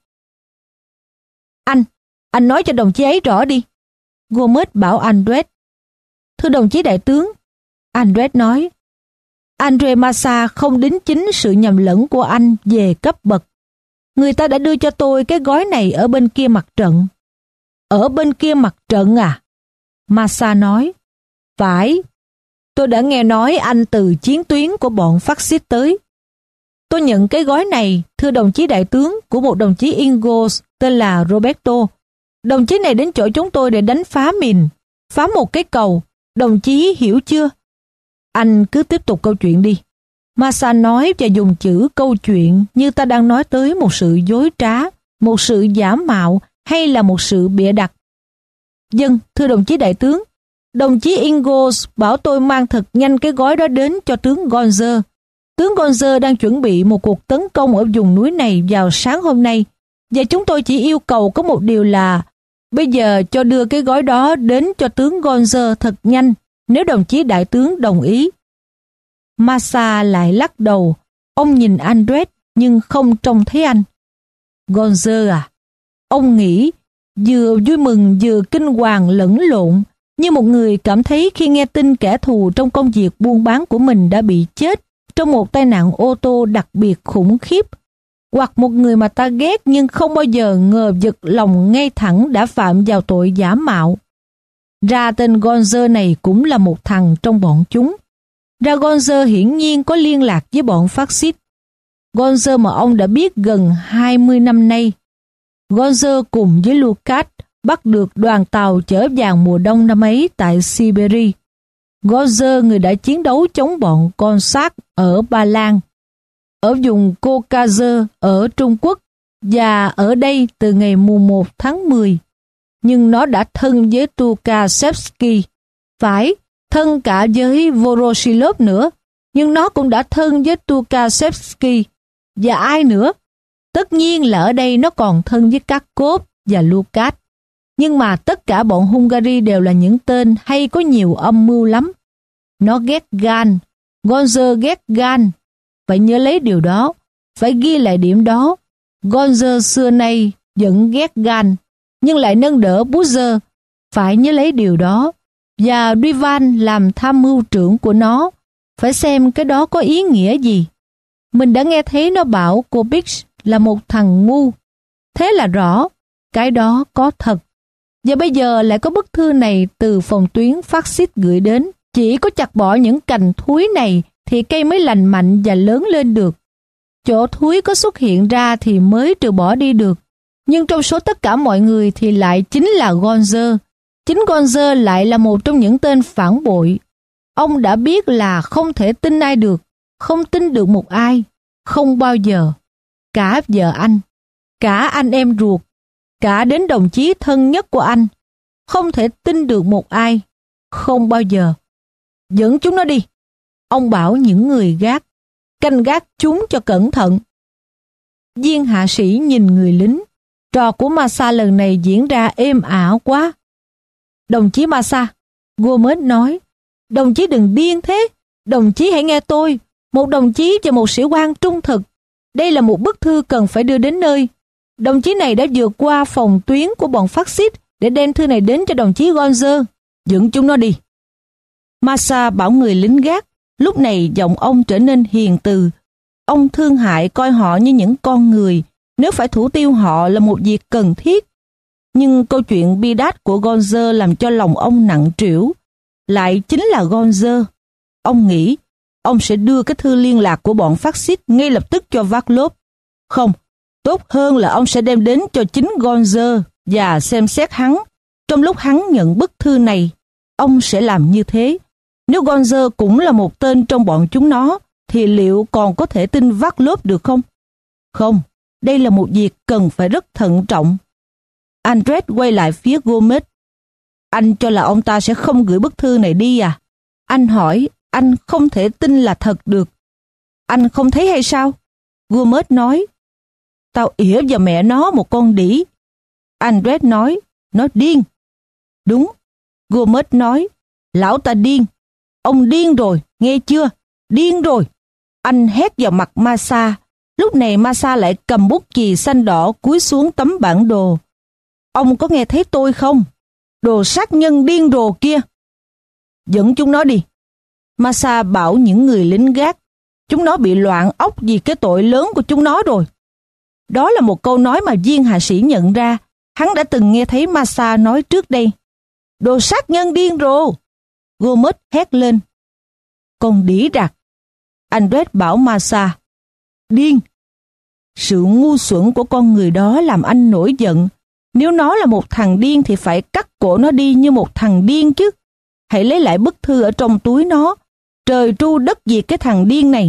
Anh, anh nói cho đồng chí ấy rõ đi. Gomez bảo Andres. Thưa đồng chí đại tướng, Andres nói, Andre Massa không đính chính sự nhầm lẫn của anh về cấp bậc. Người ta đã đưa cho tôi cái gói này ở bên kia mặt trận. Ở bên kia mặt trận à? Massa nói, phải, tôi đã nghe nói anh từ chiến tuyến của bọn phát xít tới. Tôi nhận cái gói này, thưa đồng chí đại tướng, của một đồng chí Ingles tên là Roberto. Đồng chí này đến chỗ chúng tôi để đánh phá mìn, phá một cái cầu. Đồng chí hiểu chưa? Anh cứ tiếp tục câu chuyện đi. Massa nói và dùng chữ câu chuyện như ta đang nói tới một sự dối trá, một sự giả mạo hay là một sự bịa đặt. Vâng, thưa đồng chí đại tướng, đồng chí Ingles bảo tôi mang thật nhanh cái gói đó đến cho tướng Gonzer. Tướng Gonzer đang chuẩn bị một cuộc tấn công ở vùng núi này vào sáng hôm nay, và chúng tôi chỉ yêu cầu có một điều là bây giờ cho đưa cái gói đó đến cho tướng Gonzer thật nhanh, nếu đồng chí đại tướng đồng ý. Massa lại lắc đầu. Ông nhìn Andres nhưng không trông thấy anh. Gonzer à? Ông nghĩ, vừa vui mừng vừa kinh hoàng lẫn lộn, như một người cảm thấy khi nghe tin kẻ thù trong công việc buôn bán của mình đã bị chết trong một tai nạn ô tô đặc biệt khủng khiếp, hoặc một người mà ta ghét nhưng không bao giờ ngờ vực lòng ngay thẳng đã phạm vào tội giả mạo. Ra tên Gonzer này cũng là một thằng trong bọn chúng. Ra Gonzer hiển nhiên có liên lạc với bọn phát xít. Gonzer mà ông đã biết gần hai mươi năm nay. Gonzer cùng với Lucas bắt được đoàn tàu chở vàng mùa đông năm ấy tại Siberia. Gonzer người đã chiến đấu chống bọn Cossack ở Ba Lan, ở vùng Caucasus ở Trung Quốc và ở đây từ ngày mùng một tháng mười. Nhưng nó đã thân với Tukhachevsky, phải, thân cả với Voroshilov nữa, nhưng nó cũng đã thân với Tukhachevsky. Và ai nữa? Tất nhiên là ở đây nó còn thân với Karkov và Lucas. Nhưng mà tất cả bọn Hungary đều là những tên hay có nhiều âm mưu lắm. Nó ghét gan, Gonzer ghét gan. Phải nhớ lấy điều đó, phải ghi lại điểm đó. Gonzer xưa nay vẫn ghét gan, nhưng lại nâng đỡ Butcher. Phải nhớ lấy điều đó. Và Duvan làm tham mưu trưởng của nó. Phải xem cái đó có ý nghĩa gì. Mình đã nghe thấy nó bảo cô Bix là một thằng ngu. Thế là rõ, cái đó có thật. Và bây giờ lại có bức thư này từ phòng tuyến phát xít gửi đến. Chỉ có chặt bỏ những cành thúi này thì cây mới lành mạnh và lớn lên được. Chỗ thúi có xuất hiện ra thì mới trừ bỏ đi được. Nhưng trong số tất cả mọi người thì lại chính là Gonzer. Chính Gonzer lại là một trong những tên phản bội. Ông đã biết là không thể tin ai được, không tin được một ai, không bao giờ. Cả vợ anh, cả anh em ruột, cả đến đồng chí thân nhất của anh, không thể tin được một ai, không bao giờ. Dẫn chúng nó đi. Ông bảo những người gác, canh gác chúng cho cẩn thận. Viên hạ sĩ nhìn người lính. Trò của Massa lần này diễn ra êm ả quá. Đồng chí Massa, Gomez nói, đồng chí đừng điên thế. Đồng chí hãy nghe tôi, một đồng chí và một sĩ quan trung thực. Đây là một bức thư cần phải đưa đến nơi. Đồng chí này đã vượt qua phòng tuyến của bọn phát xít để đem thư này đến cho đồng chí Gonzer. Dẫn chúng nó đi. Massa bảo người lính gác. Lúc này giọng ông trở nên hiền từ. Ông thương hại coi họ như những con người, nếu phải thủ tiêu họ là một việc cần thiết. Nhưng câu chuyện bi đát của Gonzer làm cho lòng ông nặng trĩu. Lại chính là Gonzer. Ông nghĩ, ông sẽ đưa cái thư liên lạc của bọn phát xít ngay lập tức cho Vaclav. Không, tốt hơn là ông sẽ đem đến cho chính Gonzer và xem xét hắn. Trong lúc hắn nhận bức thư này, ông sẽ làm như thế. Nếu Gonzer cũng là một tên trong bọn chúng nó, thì liệu còn có thể tin Vaclav được không? Không, đây là một việc cần phải rất thận trọng. Andret quay lại phía Gomez. Anh cho là ông ta sẽ không gửi bức thư này đi à? Anh hỏi, anh không thể tin là thật được. Anh không thấy hay sao? Gomez nói. Tao ỉa vào mẹ nó một con đĩ. Andret nói, nó điên. Đúng, Gomez nói, lão ta điên. Ông điên rồi, nghe chưa? Điên rồi. Anh hét vào mặt Massa. Lúc này Massa lại cầm bút chì xanh đỏ cúi xuống tấm bản đồ. Ông có nghe thấy tôi không? Đồ sát nhân điên rồ kia. Dẫn chúng nó đi. Massa bảo những người lính gác. Chúng nó bị loạn óc vì cái tội lớn của chúng nó rồi. Đó là một câu nói mà viên hạ sĩ nhận ra. Hắn đã từng nghe thấy Massa nói trước đây. Đồ sát nhân điên rồ. Gomez hét lên. Con đĩ rạc. Andret bảo Massa. Điên. Sự ngu xuẩn của con người đó làm anh nổi giận. Nếu nó là một thằng điên thì phải cắt cổ nó đi như một thằng điên chứ. Hãy lấy lại bức thư ở trong túi nó. Trời tru đất diệt cái thằng điên này.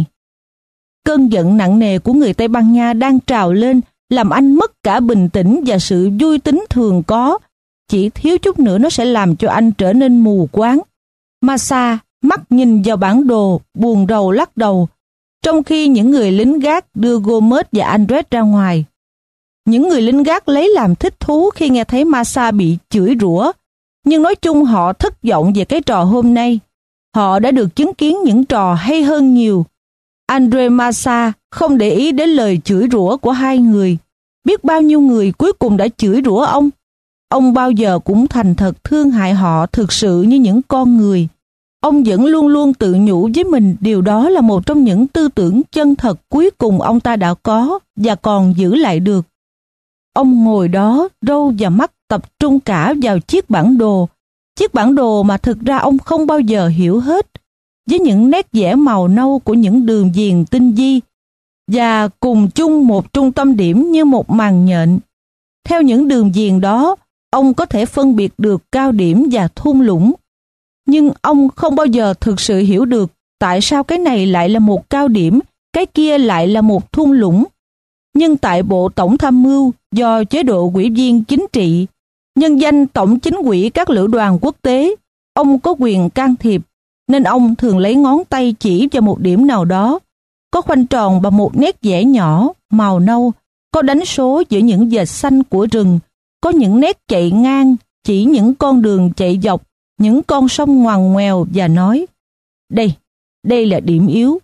Cơn giận nặng nề của người Tây Ban Nha đang trào lên, làm anh mất cả bình tĩnh và sự vui tính thường có. Chỉ thiếu chút nữa nó sẽ làm cho anh trở nên mù quáng. Massa mắt nhìn vào bản đồ, buồn rầu lắc đầu, trong khi những người lính gác đưa Gomez và Andret ra ngoài. Những người lính gác lấy làm thích thú khi nghe thấy Massa bị chửi rủa, nhưng nói chung họ thất vọng về cái trò hôm nay. Họ đã được chứng kiến những trò hay hơn nhiều. Andre Massa không để ý đến lời chửi rủa của hai người. Biết bao nhiêu người cuối cùng đã chửi rủa ông. Ông bao giờ cũng thành thật thương hại họ thực sự như những con người. Ông vẫn luôn luôn tự nhủ với mình điều đó là một trong những tư tưởng chân thật cuối cùng ông ta đã có và còn giữ lại được. Ông ngồi đó, râu và mắt tập trung cả vào chiếc bản đồ. Chiếc bản đồ mà thực ra ông không bao giờ hiểu hết, với những nét vẽ màu nâu của những đường viền tinh vi, và cùng chung một trung tâm điểm như một màn nhện. Theo những đường viền đó, ông có thể phân biệt được cao điểm và thung lũng. Nhưng ông không bao giờ thực sự hiểu được tại sao cái này lại là một cao điểm, cái kia lại là một thung lũng. Nhưng tại Bộ Tổng Tham mưu do chế độ ủy viên chính trị, nhân danh Tổng Chính ủy các lữ đoàn quốc tế, ông có quyền can thiệp, nên ông thường lấy ngón tay chỉ vào một điểm nào đó. Có khoanh tròn bằng một nét vẽ nhỏ, màu nâu, có đánh số giữa những vệt xanh của rừng, có những nét chạy ngang, chỉ những con đường chạy dọc, những con sông ngoằn ngoèo và nói, đây, đây là điểm yếu.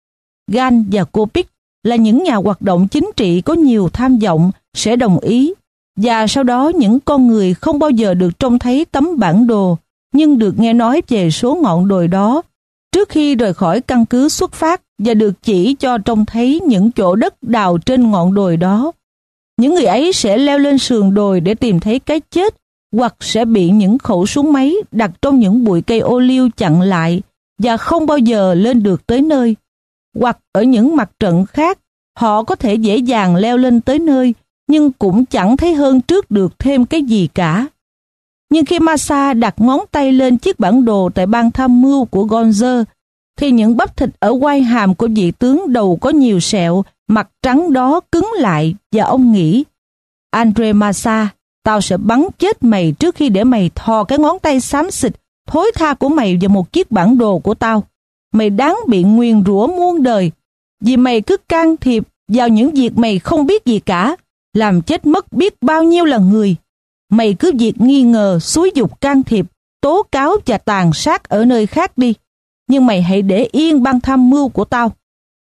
Gan và Kopik là những nhà hoạt động chính trị có nhiều tham vọng sẽ đồng ý, và sau đó những con người không bao giờ được trông thấy tấm bản đồ, nhưng được nghe nói về số ngọn đồi đó trước khi rời khỏi căn cứ xuất phát và được chỉ cho trông thấy những chỗ đất đào trên ngọn đồi đó. Những người ấy sẽ leo lên sườn đồi để tìm thấy cái chết, hoặc sẽ bị những khẩu súng máy đặt trong những bụi cây ô liu chặn lại và không bao giờ lên được tới nơi. Hoặc ở những mặt trận khác, họ có thể dễ dàng leo lên tới nơi, nhưng cũng chẳng thấy hơn trước được thêm cái gì cả. Nhưng khi Massa đặt ngón tay lên chiếc bản đồ tại ban tham mưu của Gonzer, thì những bắp thịt ở quai hàm của vị tướng đầu có nhiều sẹo, mặt trắng đó cứng lại, và ông nghĩ, Andre Massa, tao sẽ bắn chết mày trước khi để mày thò cái ngón tay xám xịt, thối tha của mày vào một chiếc bản đồ của tao. Mày đáng bị nguyền rủa muôn đời, vì mày cứ can thiệp vào những việc mày không biết gì cả, làm chết mất biết bao nhiêu là người. Mày cứ việc nghi ngờ, xúi giục can thiệp, tố cáo và tàn sát ở nơi khác đi. nhưng mày hãy để yên ban tham mưu của tao.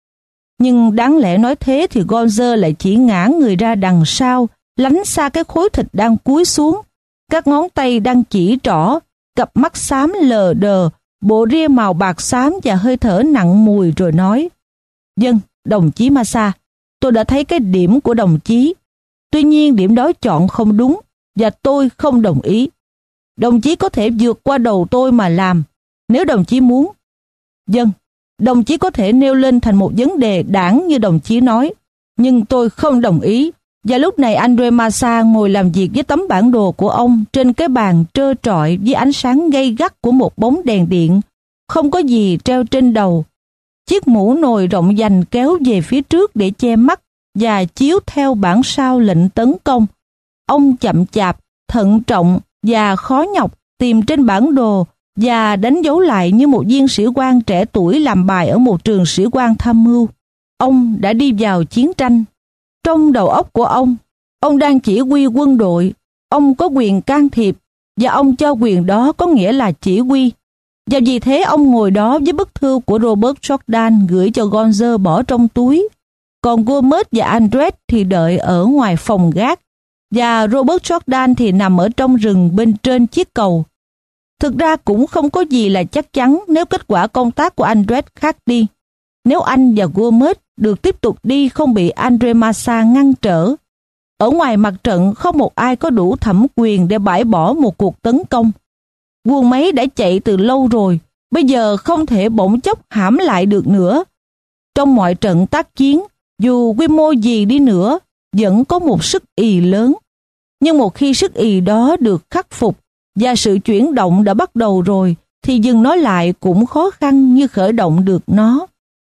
Nhưng đáng lẽ nói thế thì Gonzer lại chỉ ngã người ra đằng sau, lánh xa cái khối thịt đang cúi xuống, các ngón tay đang chỉ trỏ, cặp mắt xám lờ đờ, bộ ria màu bạc xám và hơi thở nặng mùi rồi nói: "Vâng, đồng chí Massa, tôi đã thấy cái điểm của đồng chí. Tuy nhiên điểm đó chọn không đúng và tôi không đồng ý. Đồng chí có thể vượt qua đầu tôi mà làm, nếu đồng chí muốn. Vâng, đồng chí có thể nêu lên thành một vấn đề đảng như đồng chí nói, nhưng tôi không đồng ý." Và lúc này Andre Massa ngồi làm việc với tấm bản đồ của ông trên cái bàn trơ trọi với ánh sáng gay gắt của một bóng đèn điện, không có gì treo trên đầu. Chiếc mũ nồi rộng dành kéo về phía trước để che mắt và chiếu theo bản sao lệnh tấn công. Ông chậm chạp, thận trọng và khó nhọc tìm trên bản đồ và đánh dấu lại như một viên sĩ quan trẻ tuổi làm bài ở một trường sĩ quan tham mưu. Ông đã đi vào chiến tranh. Trong đầu óc của ông, ông đang chỉ huy quân đội, ông có quyền can thiệp, và ông cho quyền đó có nghĩa là chỉ huy. Và vì thế ông ngồi đó với bức thư của Robert Jordan gửi cho Gonzer bỏ trong túi. Còn Gomez và Andres thì đợi ở ngoài phòng gác, và Robert Jordan thì nằm ở trong rừng bên trên chiếc cầu. Thực ra cũng không có gì là chắc chắn nếu kết quả công tác của Andres khác đi. Nếu anh và Gomez được tiếp tục đi không bị Andre Massa ngăn trở. Ở ngoài mặt trận không một ai có đủ thẩm quyền để bãi bỏ một cuộc tấn công. Quân Máy đã chạy từ lâu rồi, bây giờ không thể bỗng chốc hãm lại được nữa. Trong mọi trận tác chiến, dù quy mô gì đi nữa, vẫn có một sức ì lớn. Nhưng một khi sức ì đó được khắc phục và sự chuyển động đã bắt đầu rồi, thì dừng nó lại cũng khó khăn như khởi động được nó.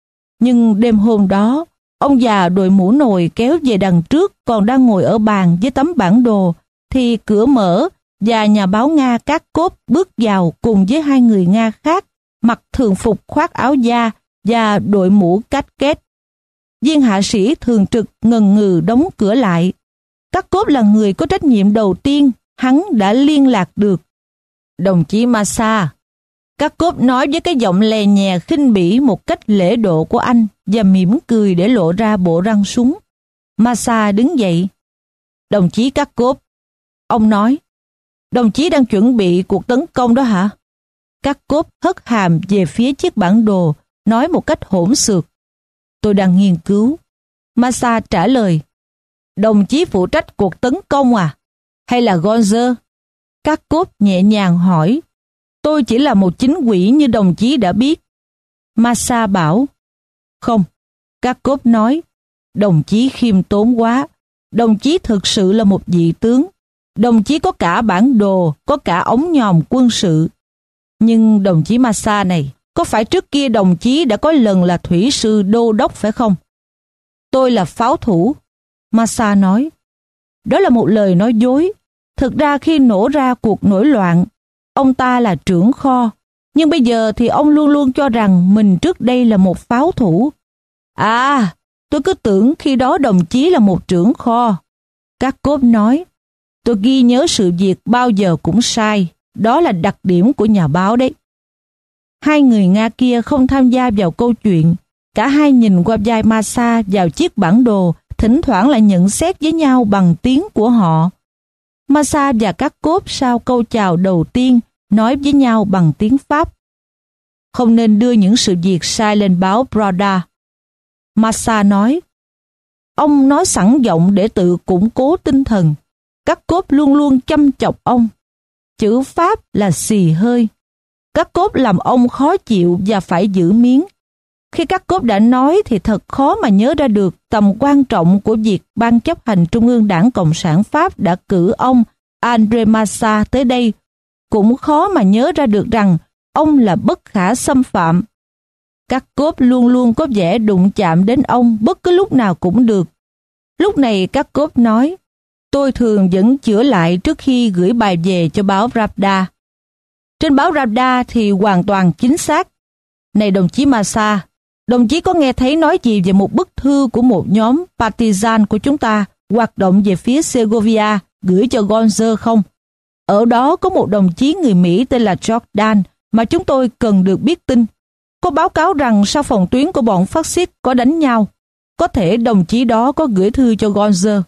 Nhưng đêm hôm đó, ông già đội mũ nồi kéo về đằng trước còn đang ngồi ở bàn với tấm bản đồ, thì cửa mở và nhà báo Nga Các Cốp bước vào cùng với hai người Nga khác, mặc thường phục khoác áo da và đội mũ cát két. Viên hạ sĩ thường trực ngần ngừ đóng cửa lại. Các Cốp là người có trách nhiệm đầu tiên, hắn đã liên lạc được. "Đồng chí Massa," Các Cốp nói với cái giọng lè nhè khinh bỉ một cách lễ độ của anh và mỉm cười để lộ ra bộ răng súng. Massa đứng dậy. "Đồng chí Các Cốp," ông nói, "đồng chí đang chuẩn bị cuộc tấn công đó hả?" Các Cốp hất hàm về phía chiếc bản đồ, nói một cách hỗn xược: "Tôi đang nghiên cứu." Massa trả lời: "Đồng chí phụ trách cuộc tấn công à? Hay là Gonzer?" Các Cốp nhẹ nhàng hỏi: "Tôi chỉ là một chính quỷ như đồng chí đã biết." Massa bảo: "Không." Các Cốp nói: "Đồng chí khiêm tốn quá. Đồng chí thực sự là một vị tướng. Đồng chí có cả bản đồ, có cả ống nhòm quân sự. Nhưng đồng chí Massa này, có phải trước kia đồng chí đã có lần là thủy sư đô đốc phải không?" "Tôi là pháo thủ." Massa nói. "Đó là một lời nói dối. Thực ra khi nổ ra cuộc nổi loạn, ông ta là trưởng kho, nhưng bây giờ thì ông luôn luôn cho rằng mình trước đây là một pháo thủ." "À, tôi cứ tưởng khi đó đồng chí là một trưởng kho." Các Cốp nói. "Tôi ghi nhớ sự việc bao giờ cũng sai, đó là đặc điểm của nhà báo đấy." Hai người Nga kia không tham gia vào câu chuyện, cả hai nhìn qua vai Massa vào chiếc bản đồ, thỉnh thoảng lại nhận xét với nhau bằng tiếng của họ. Massa và Các Cốp sau câu chào đầu tiên nói với nhau bằng tiếng Pháp: "Không nên đưa những sự việc sai lên báo Pravda." Massa nói. Ông nói sẵn giọng để tự củng cố tinh thần. Các Cốp luôn luôn chăm chọc ông. Chữ Pháp là xì hơi. Các Cốp làm ông khó chịu và phải giữ miếng. Khi Các Cốp đã nói thì thật khó mà nhớ ra được tầm quan trọng của việc Ban chấp hành Trung ương Đảng Cộng sản Pháp đã cử ông Andre Massa tới đây. Cũng khó mà nhớ ra được rằng ông là bất khả xâm phạm. Các Cốp luôn luôn có vẻ đụng chạm đến ông bất cứ lúc nào cũng được. Lúc này Các Cốp nói: "Tôi thường vẫn chữa lại trước khi gửi bài về cho báo Pravda. Trên báo Pravda thì hoàn toàn chính xác. Này đồng chí Massa, đồng chí có nghe thấy nói gì về một bức thư của một nhóm partisan của chúng ta hoạt động về phía Segovia gửi cho Gonzer không? Ở đó có một đồng chí người Mỹ tên là Jordan mà chúng tôi cần được biết tin. có báo cáo rằng sau phòng tuyến của bọn phát xít có đánh nhau. Có thể đồng chí đó có gửi thư cho Gonzer.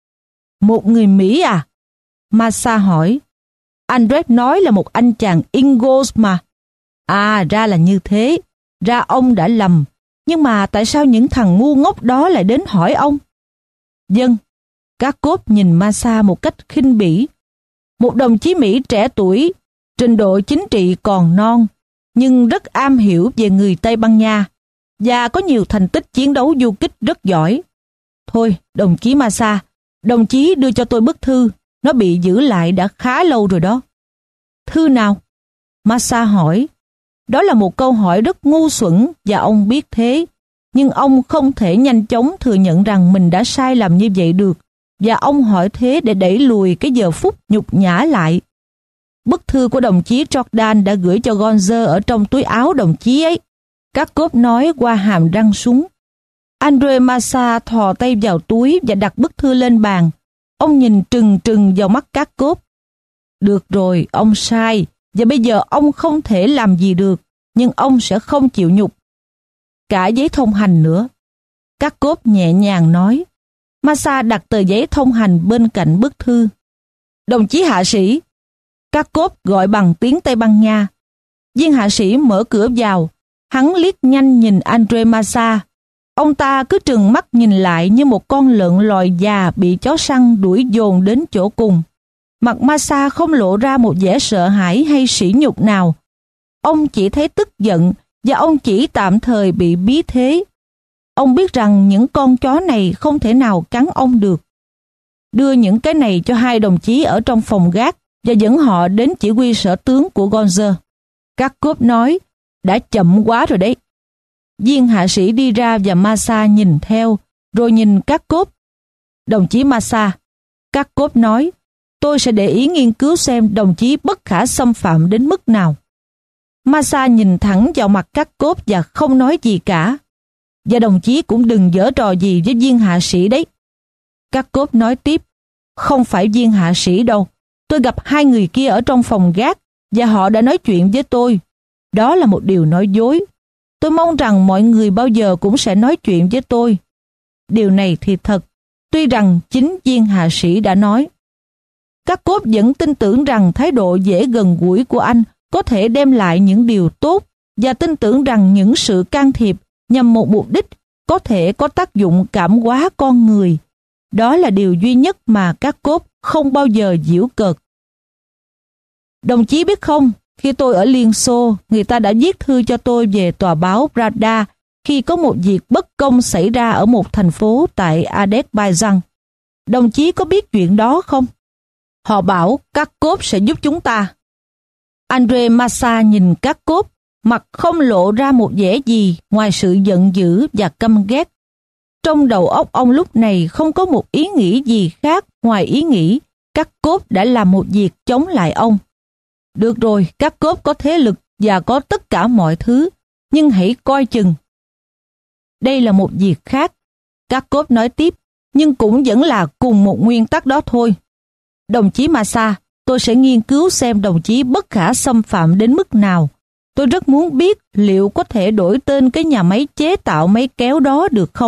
Một người Mỹ à? Massa hỏi. Andret nói là một anh chàng Ingles mà. À, ra là như thế. Ra ông đã lầm. Nhưng mà tại sao những thằng ngu ngốc đó lại đến hỏi ông? Dân. Các cốt nhìn Massa một cách khinh bỉ. Một đồng chí Mỹ trẻ tuổi, trình độ chính trị còn non, nhưng rất am hiểu về người Tây Ban Nha và có nhiều thành tích chiến đấu du kích rất giỏi. Thôi, đồng chí Massa, đồng chí đưa cho tôi bức thư. Nó bị giữ lại đã khá lâu rồi đó. Thư nào? Massa hỏi. Đó là một câu hỏi rất ngu xuẩn và ông biết thế. Nhưng ông không thể nhanh chóng thừa nhận rằng mình đã sai lầm như vậy được. Và ông hỏi thế để đẩy lùi cái giờ phút nhục nhã lại. Bức thư của đồng chí Jordan đã gửi cho Gonzer ở trong túi áo đồng chí ấy. Các cốp nói qua hàm răng súng. Andre Massa thò tay vào túi và đặt bức thư lên bàn. Ông nhìn trừng trừng vào mắt các cốp. Được rồi, ông sai, và bây giờ ông không thể làm gì được, nhưng ông sẽ không chịu nhục. Cả giấy thông hành nữa. Các cốp nhẹ nhàng nói. Massa đặt tờ giấy thông hành bên cạnh bức thư. Đồng chí hạ sĩ. Các cốp gọi bằng tiếng Tây Ban Nha. Viên hạ sĩ mở cửa vào. Hắn liếc nhanh nhìn Andre Massa. Ông ta cứ trừng mắt nhìn lại như một con lợn lòi già bị chó săn đuổi dồn đến chỗ cùng. Mặt Massa không lộ ra một vẻ sợ hãi hay sỉ nhục nào. Ông chỉ thấy tức giận và ông chỉ tạm thời bị bí thế. Ông biết rằng những con chó này không thể nào cắn ông được. Đưa những cái này cho hai đồng chí ở trong phòng gác và dẫn họ đến chỉ huy sở tướng của Gonzer. Các cốp nói, đã chậm quá rồi đấy. Viên hạ sĩ đi ra và Massa nhìn theo, rồi nhìn các cốp. Đồng chí Massa, các cốp nói, tôi sẽ để ý nghiên cứu xem đồng chí bất khả xâm phạm đến mức nào. Massa nhìn thẳng vào mặt các cốp và không nói gì cả. Và đồng chí cũng đừng giở trò gì với viên hạ sĩ đấy. Các cốp nói tiếp, không phải viên hạ sĩ đâu. Tôi gặp hai người kia ở trong phòng gác và họ đã nói chuyện với tôi. Đó là một điều nói dối. Tôi mong rằng mọi người bao giờ cũng sẽ nói chuyện với tôi. Điều này thì thật, tuy rằng chính viên hạ sĩ đã nói. Các cốp vẫn tin tưởng rằng thái độ dễ gần gũi của anh có thể đem lại những điều tốt và tin tưởng rằng những sự can thiệp nhằm một mục đích có thể có tác dụng cảm hóa con người. Đó là điều duy nhất mà các cốp không bao giờ giễu cợt. Đồng chí biết không, khi tôi ở Liên Xô, người ta đã viết thư cho tôi về tòa báo Pravda khi có một việc bất công xảy ra ở một thành phố tại Azerbaijan. Đồng chí có biết chuyện đó không? Họ bảo các cốp sẽ giúp chúng ta. Andre Massa nhìn các cốp, mặt không lộ ra một vẻ gì ngoài sự giận dữ và căm ghét. Trong đầu óc ông lúc này không có một ý nghĩ gì khác ngoài ý nghĩ các cốp đã làm một việc chống lại ông. Được rồi, các cốp có thế lực và có tất cả mọi thứ, nhưng hãy coi chừng. Đây là một việc khác. Các cốp nói tiếp, nhưng cũng vẫn là cùng một nguyên tắc đó thôi. Đồng chí Massa, tôi sẽ nghiên cứu xem đồng chí bất khả xâm phạm đến mức nào. Tôi rất muốn biết liệu có thể đổi tên cái nhà máy chế tạo máy kéo đó được không?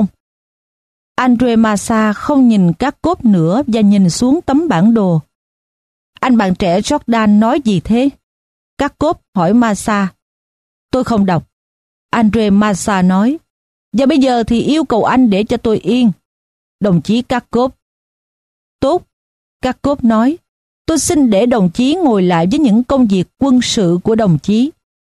Andre Massa không nhìn các cốp nữa và nhìn xuống tấm bản đồ. Anh bạn trẻ Jordan nói gì thế? Các cốp hỏi Massa. Tôi không đọc. Andre Massa nói. Và bây giờ thì yêu cầu anh để cho tôi yên. Đồng chí các cốp. Tốt. Các cốp nói. Tôi xin để đồng chí ngồi lại với những công việc quân sự của đồng chí.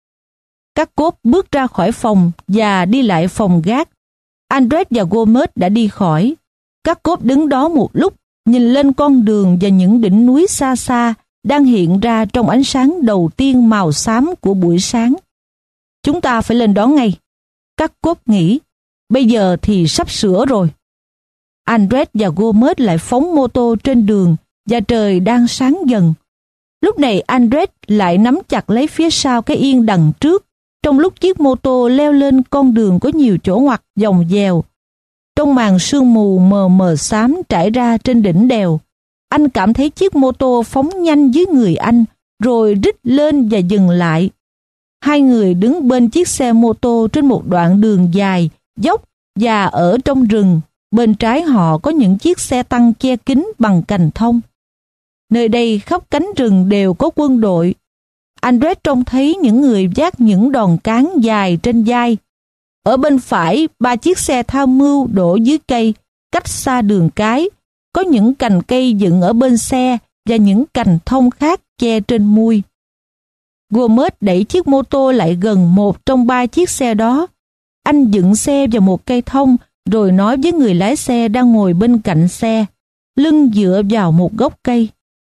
Các cốp bước ra khỏi phòng và đi lại phòng gác. Andret và Gomez đã đi khỏi. Các cốp đứng đó một lúc, nhìn lên con đường và những đỉnh núi xa xa đang hiện ra trong ánh sáng đầu tiên màu xám của buổi sáng. Chúng ta phải lên đó ngay. Các cốp nghĩ, bây giờ thì sắp sửa rồi. Andret và Gomez lại phóng mô tô trên đường và trời đang sáng dần. Lúc này Andret lại nắm chặt lấy phía sau cái yên đằng trước, trong lúc chiếc mô tô leo lên con đường có nhiều chỗ ngoặt dòng dèo. Trong màn sương mù mờ mờ xám trải ra trên đỉnh đèo, anh cảm thấy chiếc mô tô phóng nhanh dưới người anh, rồi rít lên và dừng lại. Hai người đứng bên chiếc xe mô tô trên một đoạn đường dài, dốc và ở trong rừng. Bên trái họ có những chiếc xe tăng che kín bằng cành thông. Nơi đây khắp cánh rừng đều có quân đội. Andres trông thấy những người vác những đòn cán dài trên vai. Ở bên phải, ba chiếc xe tham mưu đổ dưới cây, cách xa đường cái. Có những cành cây dựng ở bên xe và những cành thông khác che trên mui. Gomez đẩy chiếc mô tô lại gần một trong ba chiếc xe đó. Anh dựng xe vào một cây thông rồi nói với người lái xe đang ngồi bên cạnh xe, lưng dựa vào một gốc cây.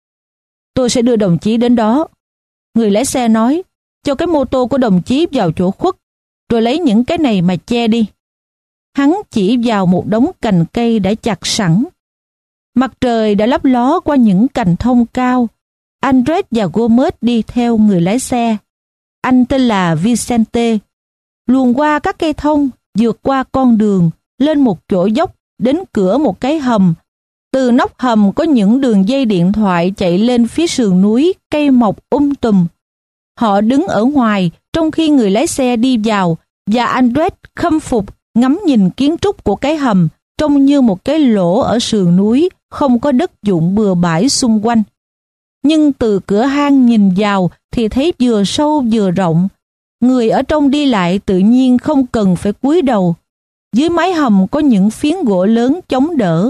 Tôi sẽ đưa đồng chí đến đó. Người lái xe nói, cho cái mô tô của đồng chí vào chỗ khuất, rồi lấy những cái này mà che đi. Hắn chỉ vào một đống cành cây đã chặt sẵn. Mặt trời đã lấp ló qua những cành thông cao. Andres và Gomez đi theo người lái xe. Anh tên là Vicente. Luồn qua các cây thông, vượt qua con đường, lên một chỗ dốc, đến cửa một cái hầm. Từ nóc hầm có những đường dây điện thoại chạy lên phía sườn núi, cây mọc um tùm. Họ đứng ở ngoài trong khi người lái xe đi vào, và Andres khâm phục ngắm nhìn kiến trúc của cái hầm, trông như một cái lỗ ở sườn núi, không có đất dụng bừa bãi xung quanh. Nhưng từ cửa hang nhìn vào thì thấy vừa sâu vừa rộng. Người ở trong đi lại tự nhiên không cần phải cúi đầu. Dưới mái hầm có những phiến gỗ lớn chống đỡ.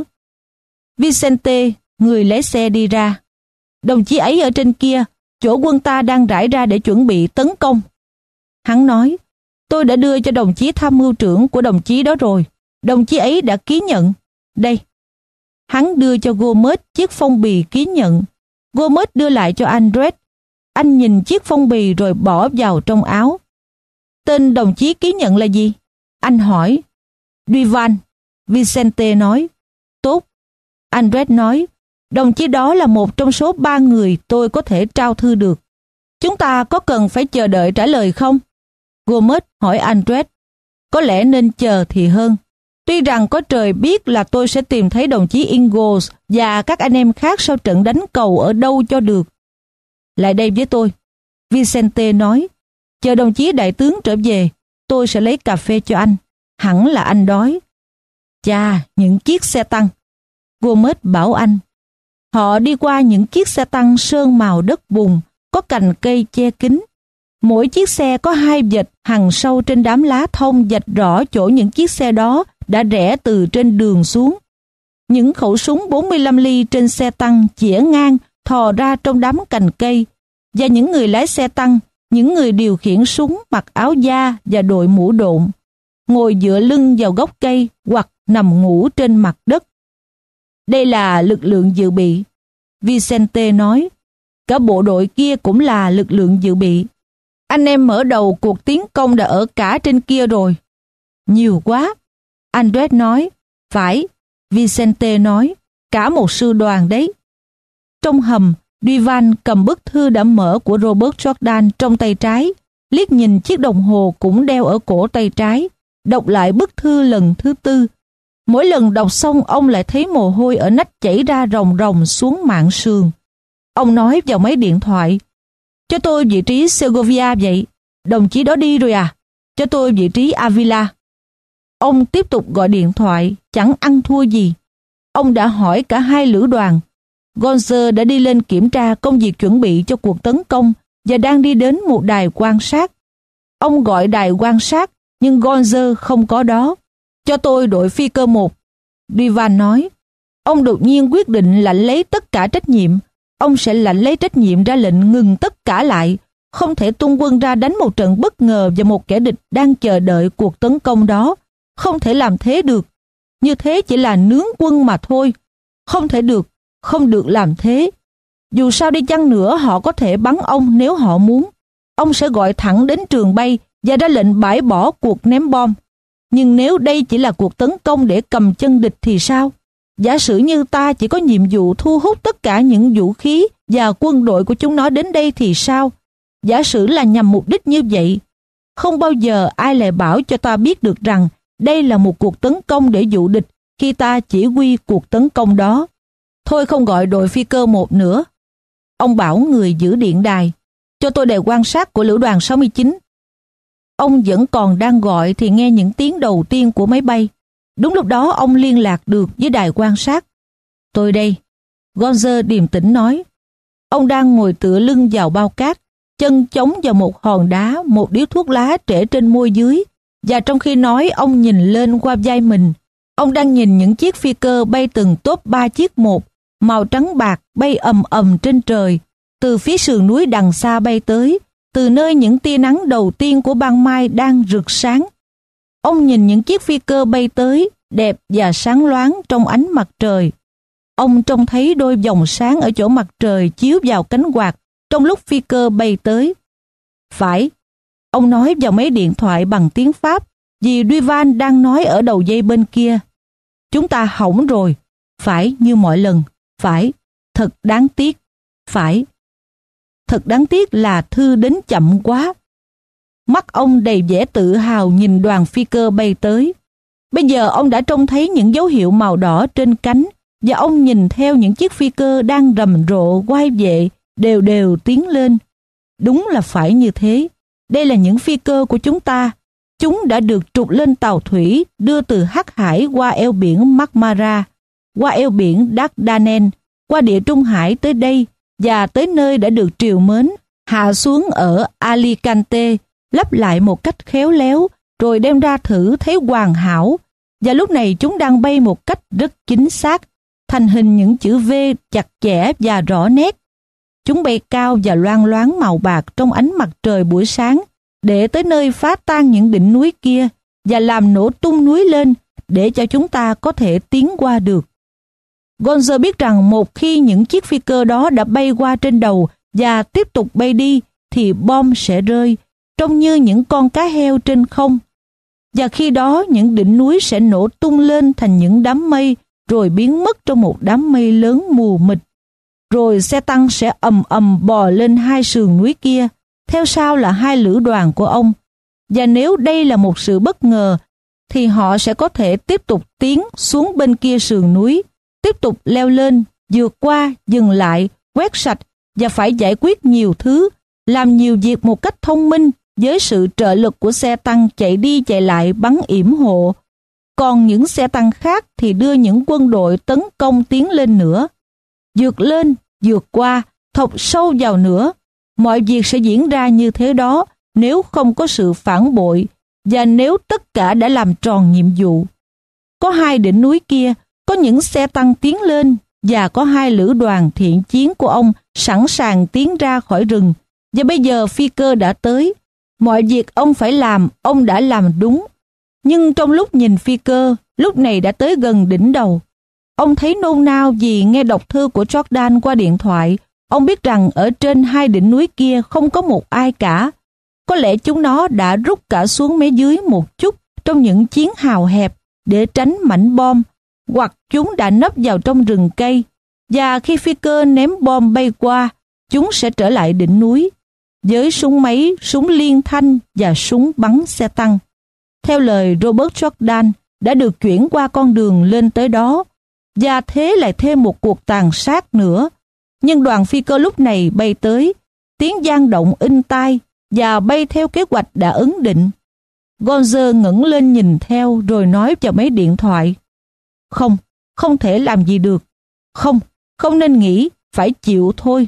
Vicente, người lái xe đi ra. Đồng chí ấy ở trên kia, chỗ quân ta đang rải ra để chuẩn bị tấn công. Hắn nói, tôi đã đưa cho đồng chí tham mưu trưởng của đồng chí đó rồi. Đồng chí ấy đã ký nhận. Đây. Hắn đưa cho Gomez chiếc phong bì ký nhận. Gomez đưa lại cho Andres. Anh nhìn chiếc phong bì rồi bỏ vào trong áo. Tên đồng chí ký nhận là gì? Anh hỏi. Duvan. Vicente nói. Tốt. Andres nói, đồng chí đó là một trong số ba người tôi có thể trao thư được. Chúng ta có cần phải chờ đợi trả lời không? Gomez hỏi Andres. Có lẽ nên chờ thì hơn. Tuy rằng có trời biết là tôi sẽ tìm thấy đồng chí Ingalls và các anh em khác sau trận đánh cầu ở đâu cho được. Lại đây với tôi. Vicente nói, chờ đồng chí đại tướng trở về, tôi sẽ lấy cà phê cho anh. Hẳn là anh đói. Chà, những chiếc xe tăng. Gomez bảo anh. Họ đi qua những chiếc xe tăng sơn màu đất bùn, có cành cây che kín. Mỗi chiếc xe có hai vệt hằn sâu trên đám lá thông vạch rõ chỗ những chiếc xe đó đã rẽ từ trên đường xuống. Những khẩu súng bốn mươi lăm ly trên xe tăng chĩa ngang thò ra trong đám cành cây, và những người lái xe tăng, những người điều khiển súng mặc áo da và đội mũ độn, ngồi dựa lưng vào gốc cây hoặc nằm ngủ trên mặt đất. Đây là lực lượng dự bị. Vicente nói, cả bộ đội kia cũng là lực lượng dự bị. Anh em mở đầu cuộc tiến công đã ở cả trên kia rồi. Nhiều quá. Andres nói, phải. Vicente nói, cả một sư đoàn đấy. Trong hầm, Duvan cầm bức thư đã mở của Robert Jordan trong tay trái, liếc nhìn chiếc đồng hồ cũng đeo ở cổ tay trái, đọc lại bức thư lần thứ tư. Mỗi lần đọc xong ông lại thấy mồ hôi ở nách chảy ra ròng ròng xuống mạn sườn. Ông nói vào máy điện thoại, cho tôi vị trí Segovia vậy. Đồng chí đó đi rồi à? Cho tôi vị trí Avila. Ông tiếp tục gọi điện thoại, chẳng ăn thua gì. Ông đã hỏi cả hai lữ đoàn. Gonzer đã đi lên kiểm tra công việc chuẩn bị cho cuộc tấn công và đang đi đến một đài quan sát. Ông gọi đài quan sát, nhưng Gonzer không có đó. Cho tôi đội phi cơ một. Duvan nói, ông đột nhiên quyết định lãnh lấy tất cả trách nhiệm. Ông sẽ lãnh lấy trách nhiệm ra lệnh ngừng tất cả lại, không thể tung quân ra đánh một trận bất ngờ vào một kẻ địch đang chờ đợi cuộc tấn công đó. Không thể làm thế được. Như thế chỉ là nướng quân mà thôi. Không thể được, không được làm thế. Dù sao đi chăng nữa họ có thể bắn ông nếu họ muốn. Ông sẽ gọi thẳng đến trường bay và ra lệnh bãi bỏ cuộc ném bom. Nhưng nếu đây chỉ là cuộc tấn công để cầm chân địch thì sao? Giả sử như ta chỉ có nhiệm vụ thu hút tất cả những vũ khí và quân đội của chúng nó đến đây thì sao? Giả sử là nhằm mục đích như vậy, không bao giờ ai lại bảo cho ta biết được rằng đây là một cuộc tấn công để dụ địch khi ta chỉ huy cuộc tấn công đó. Thôi không gọi đội phi cơ một nữa. Ông bảo người giữ điện đài, cho tôi đài quan sát của lữ đoàn sáu mươi chín, Ông vẫn còn đang gọi thì nghe những tiếng đầu tiên của máy bay. Đúng lúc đó ông liên lạc được với đài quan sát. Tôi đây, Gonzer điềm tĩnh nói. Ông đang ngồi tựa lưng vào bao cát, chân chống vào một hòn đá, một điếu thuốc lá trễ trên môi dưới. Và trong khi nói, ông nhìn lên qua vai mình. Ông đang nhìn những chiếc phi cơ bay từng tốp ba chiếc một, màu trắng bạc bay ầm ầm trên trời, từ phía sườn núi đằng xa bay tới, từ nơi những tia nắng đầu tiên của ban mai đang rực sáng. Ông nhìn những chiếc phi cơ bay tới, đẹp và sáng loáng trong ánh mặt trời. Ông trông thấy đôi vòng sáng ở chỗ mặt trời chiếu vào cánh quạt trong lúc phi cơ bay tới. Phải, ông nói vào máy điện thoại bằng tiếng Pháp, vì Duval đang nói ở đầu dây bên kia. Chúng ta hỏng rồi, phải như mọi lần, phải, thật đáng tiếc, phải. Thật đáng tiếc là Thư đến chậm quá. Mắt ông đầy vẻ tự hào nhìn đoàn phi cơ bay tới. Bây giờ ông đã trông thấy những dấu hiệu màu đỏ trên cánh, và ông nhìn theo những chiếc phi cơ đang rầm rộ quay về, đều đều tiến lên. Đúng là phải như thế. Đây là những phi cơ của chúng ta. Chúng đã được trục lên tàu thủy đưa từ Hắc Hải qua eo biển Marmara, qua eo biển Dardanelles, qua địa Trung Hải tới đây, và tới nơi đã được triều mến, hạ xuống ở Alicante, lắp lại một cách khéo léo, rồi đem ra thử thấy hoàn hảo. Và lúc này chúng đang bay một cách rất chính xác, thành hình những chữ V chặt chẽ và rõ nét. Chúng bay cao và loang loáng màu bạc trong ánh mặt trời buổi sáng, để tới nơi phá tan những đỉnh núi kia và làm nổ tung núi lên để cho chúng ta có thể tiến qua được. Gonzer biết rằng một khi những chiếc phi cơ đó đã bay qua trên đầu và tiếp tục bay đi thì bom sẽ rơi, trông như những con cá heo trên không. Và khi đó những đỉnh núi sẽ nổ tung lên thành những đám mây, rồi biến mất trong một đám mây lớn mù mịt. Rồi xe tăng sẽ ầm ầm bò lên hai sườn núi kia, theo sau là hai lữ đoàn của ông. Và nếu đây là một sự bất ngờ, thì họ sẽ có thể tiếp tục tiến xuống bên kia sườn núi, tiếp tục leo lên, vượt qua, dừng lại, quét sạch và phải giải quyết nhiều thứ, làm nhiều việc một cách thông minh với sự trợ lực của xe tăng chạy đi chạy lại bắn yểm hộ. Còn những xe tăng khác thì đưa những quân đội tấn công tiến lên nữa. Vượt lên, vượt qua, thọc sâu vào nữa. Mọi việc sẽ diễn ra như thế đó nếu không có sự phản bội và nếu tất cả đã làm tròn nhiệm vụ. Có hai đỉnh núi kia, có những xe tăng tiến lên và có hai lữ đoàn thiện chiến của ông sẵn sàng tiến ra khỏi rừng. Và bây giờ phi cơ đã tới. Mọi việc ông phải làm, ông đã làm đúng. Nhưng trong lúc nhìn phi cơ, lúc này đã tới gần đỉnh đầu. Ông thấy nôn nao vì nghe đọc thư của Jordan qua điện thoại. Ông biết rằng ở trên hai đỉnh núi kia không có một ai cả. Có lẽ chúng nó đã rút cả xuống mé dưới một chút trong những chiến hào hẹp để tránh mảnh bom, hoặc chúng đã nấp vào trong rừng cây, và khi phi cơ ném bom bay qua, chúng sẽ trở lại đỉnh núi với súng máy, súng liên thanh và súng bắn xe tăng. Theo lời Robert Jordan, đã được chuyển qua con đường lên tới đó, và thế lại thêm một cuộc tàn sát nữa. Nhưng đoàn phi cơ lúc này bay tới, tiếng vang động in tai và bay theo kế hoạch đã ấn định. Gonzer ngẩng lên nhìn theo rồi nói vào máy điện thoại: Không, không thể làm gì được. Không, không nên nghĩ, phải chịu thôi.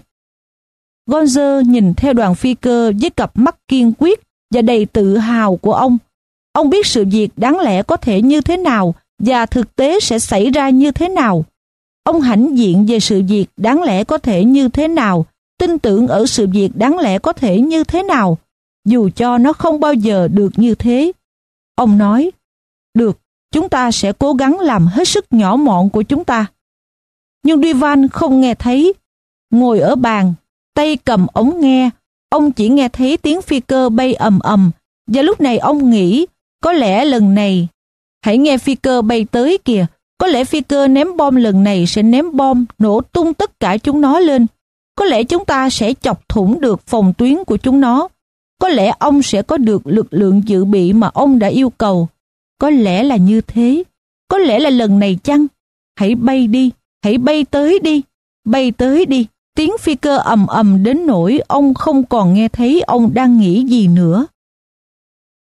Gonzer nhìn theo đoàn phi cơ với cặp mắt kiên quyết và đầy tự hào của ông. Ông biết sự việc đáng lẽ có thể như thế nào và thực tế sẽ xảy ra như thế nào. Ông hãnh diện về sự việc đáng lẽ có thể như thế nào, tin tưởng ở sự việc đáng lẽ có thể như thế nào, dù cho nó không bao giờ được như thế. Ông nói: Được, chúng ta sẽ cố gắng làm hết sức nhỏ mọn của chúng ta. Nhưng Duval không nghe thấy. Ngồi ở bàn, tay cầm ống nghe, ông chỉ nghe thấy tiếng phi cơ bay ầm ầm, và lúc này ông nghĩ, có lẽ lần này, hãy nghe phi cơ bay tới kìa, có lẽ phi cơ ném bom lần này sẽ ném bom, nổ tung tất cả chúng nó lên. Có lẽ chúng ta sẽ chọc thủng được phòng tuyến của chúng nó. Có lẽ ông sẽ có được lực lượng dự bị mà ông đã yêu cầu. Có lẽ là như thế. Có lẽ là lần này chăng? Hãy bay đi, hãy bay tới đi, bay tới đi. Tiếng phi cơ ầm ầm đến nỗi ông không còn nghe thấy ông đang nghĩ gì nữa.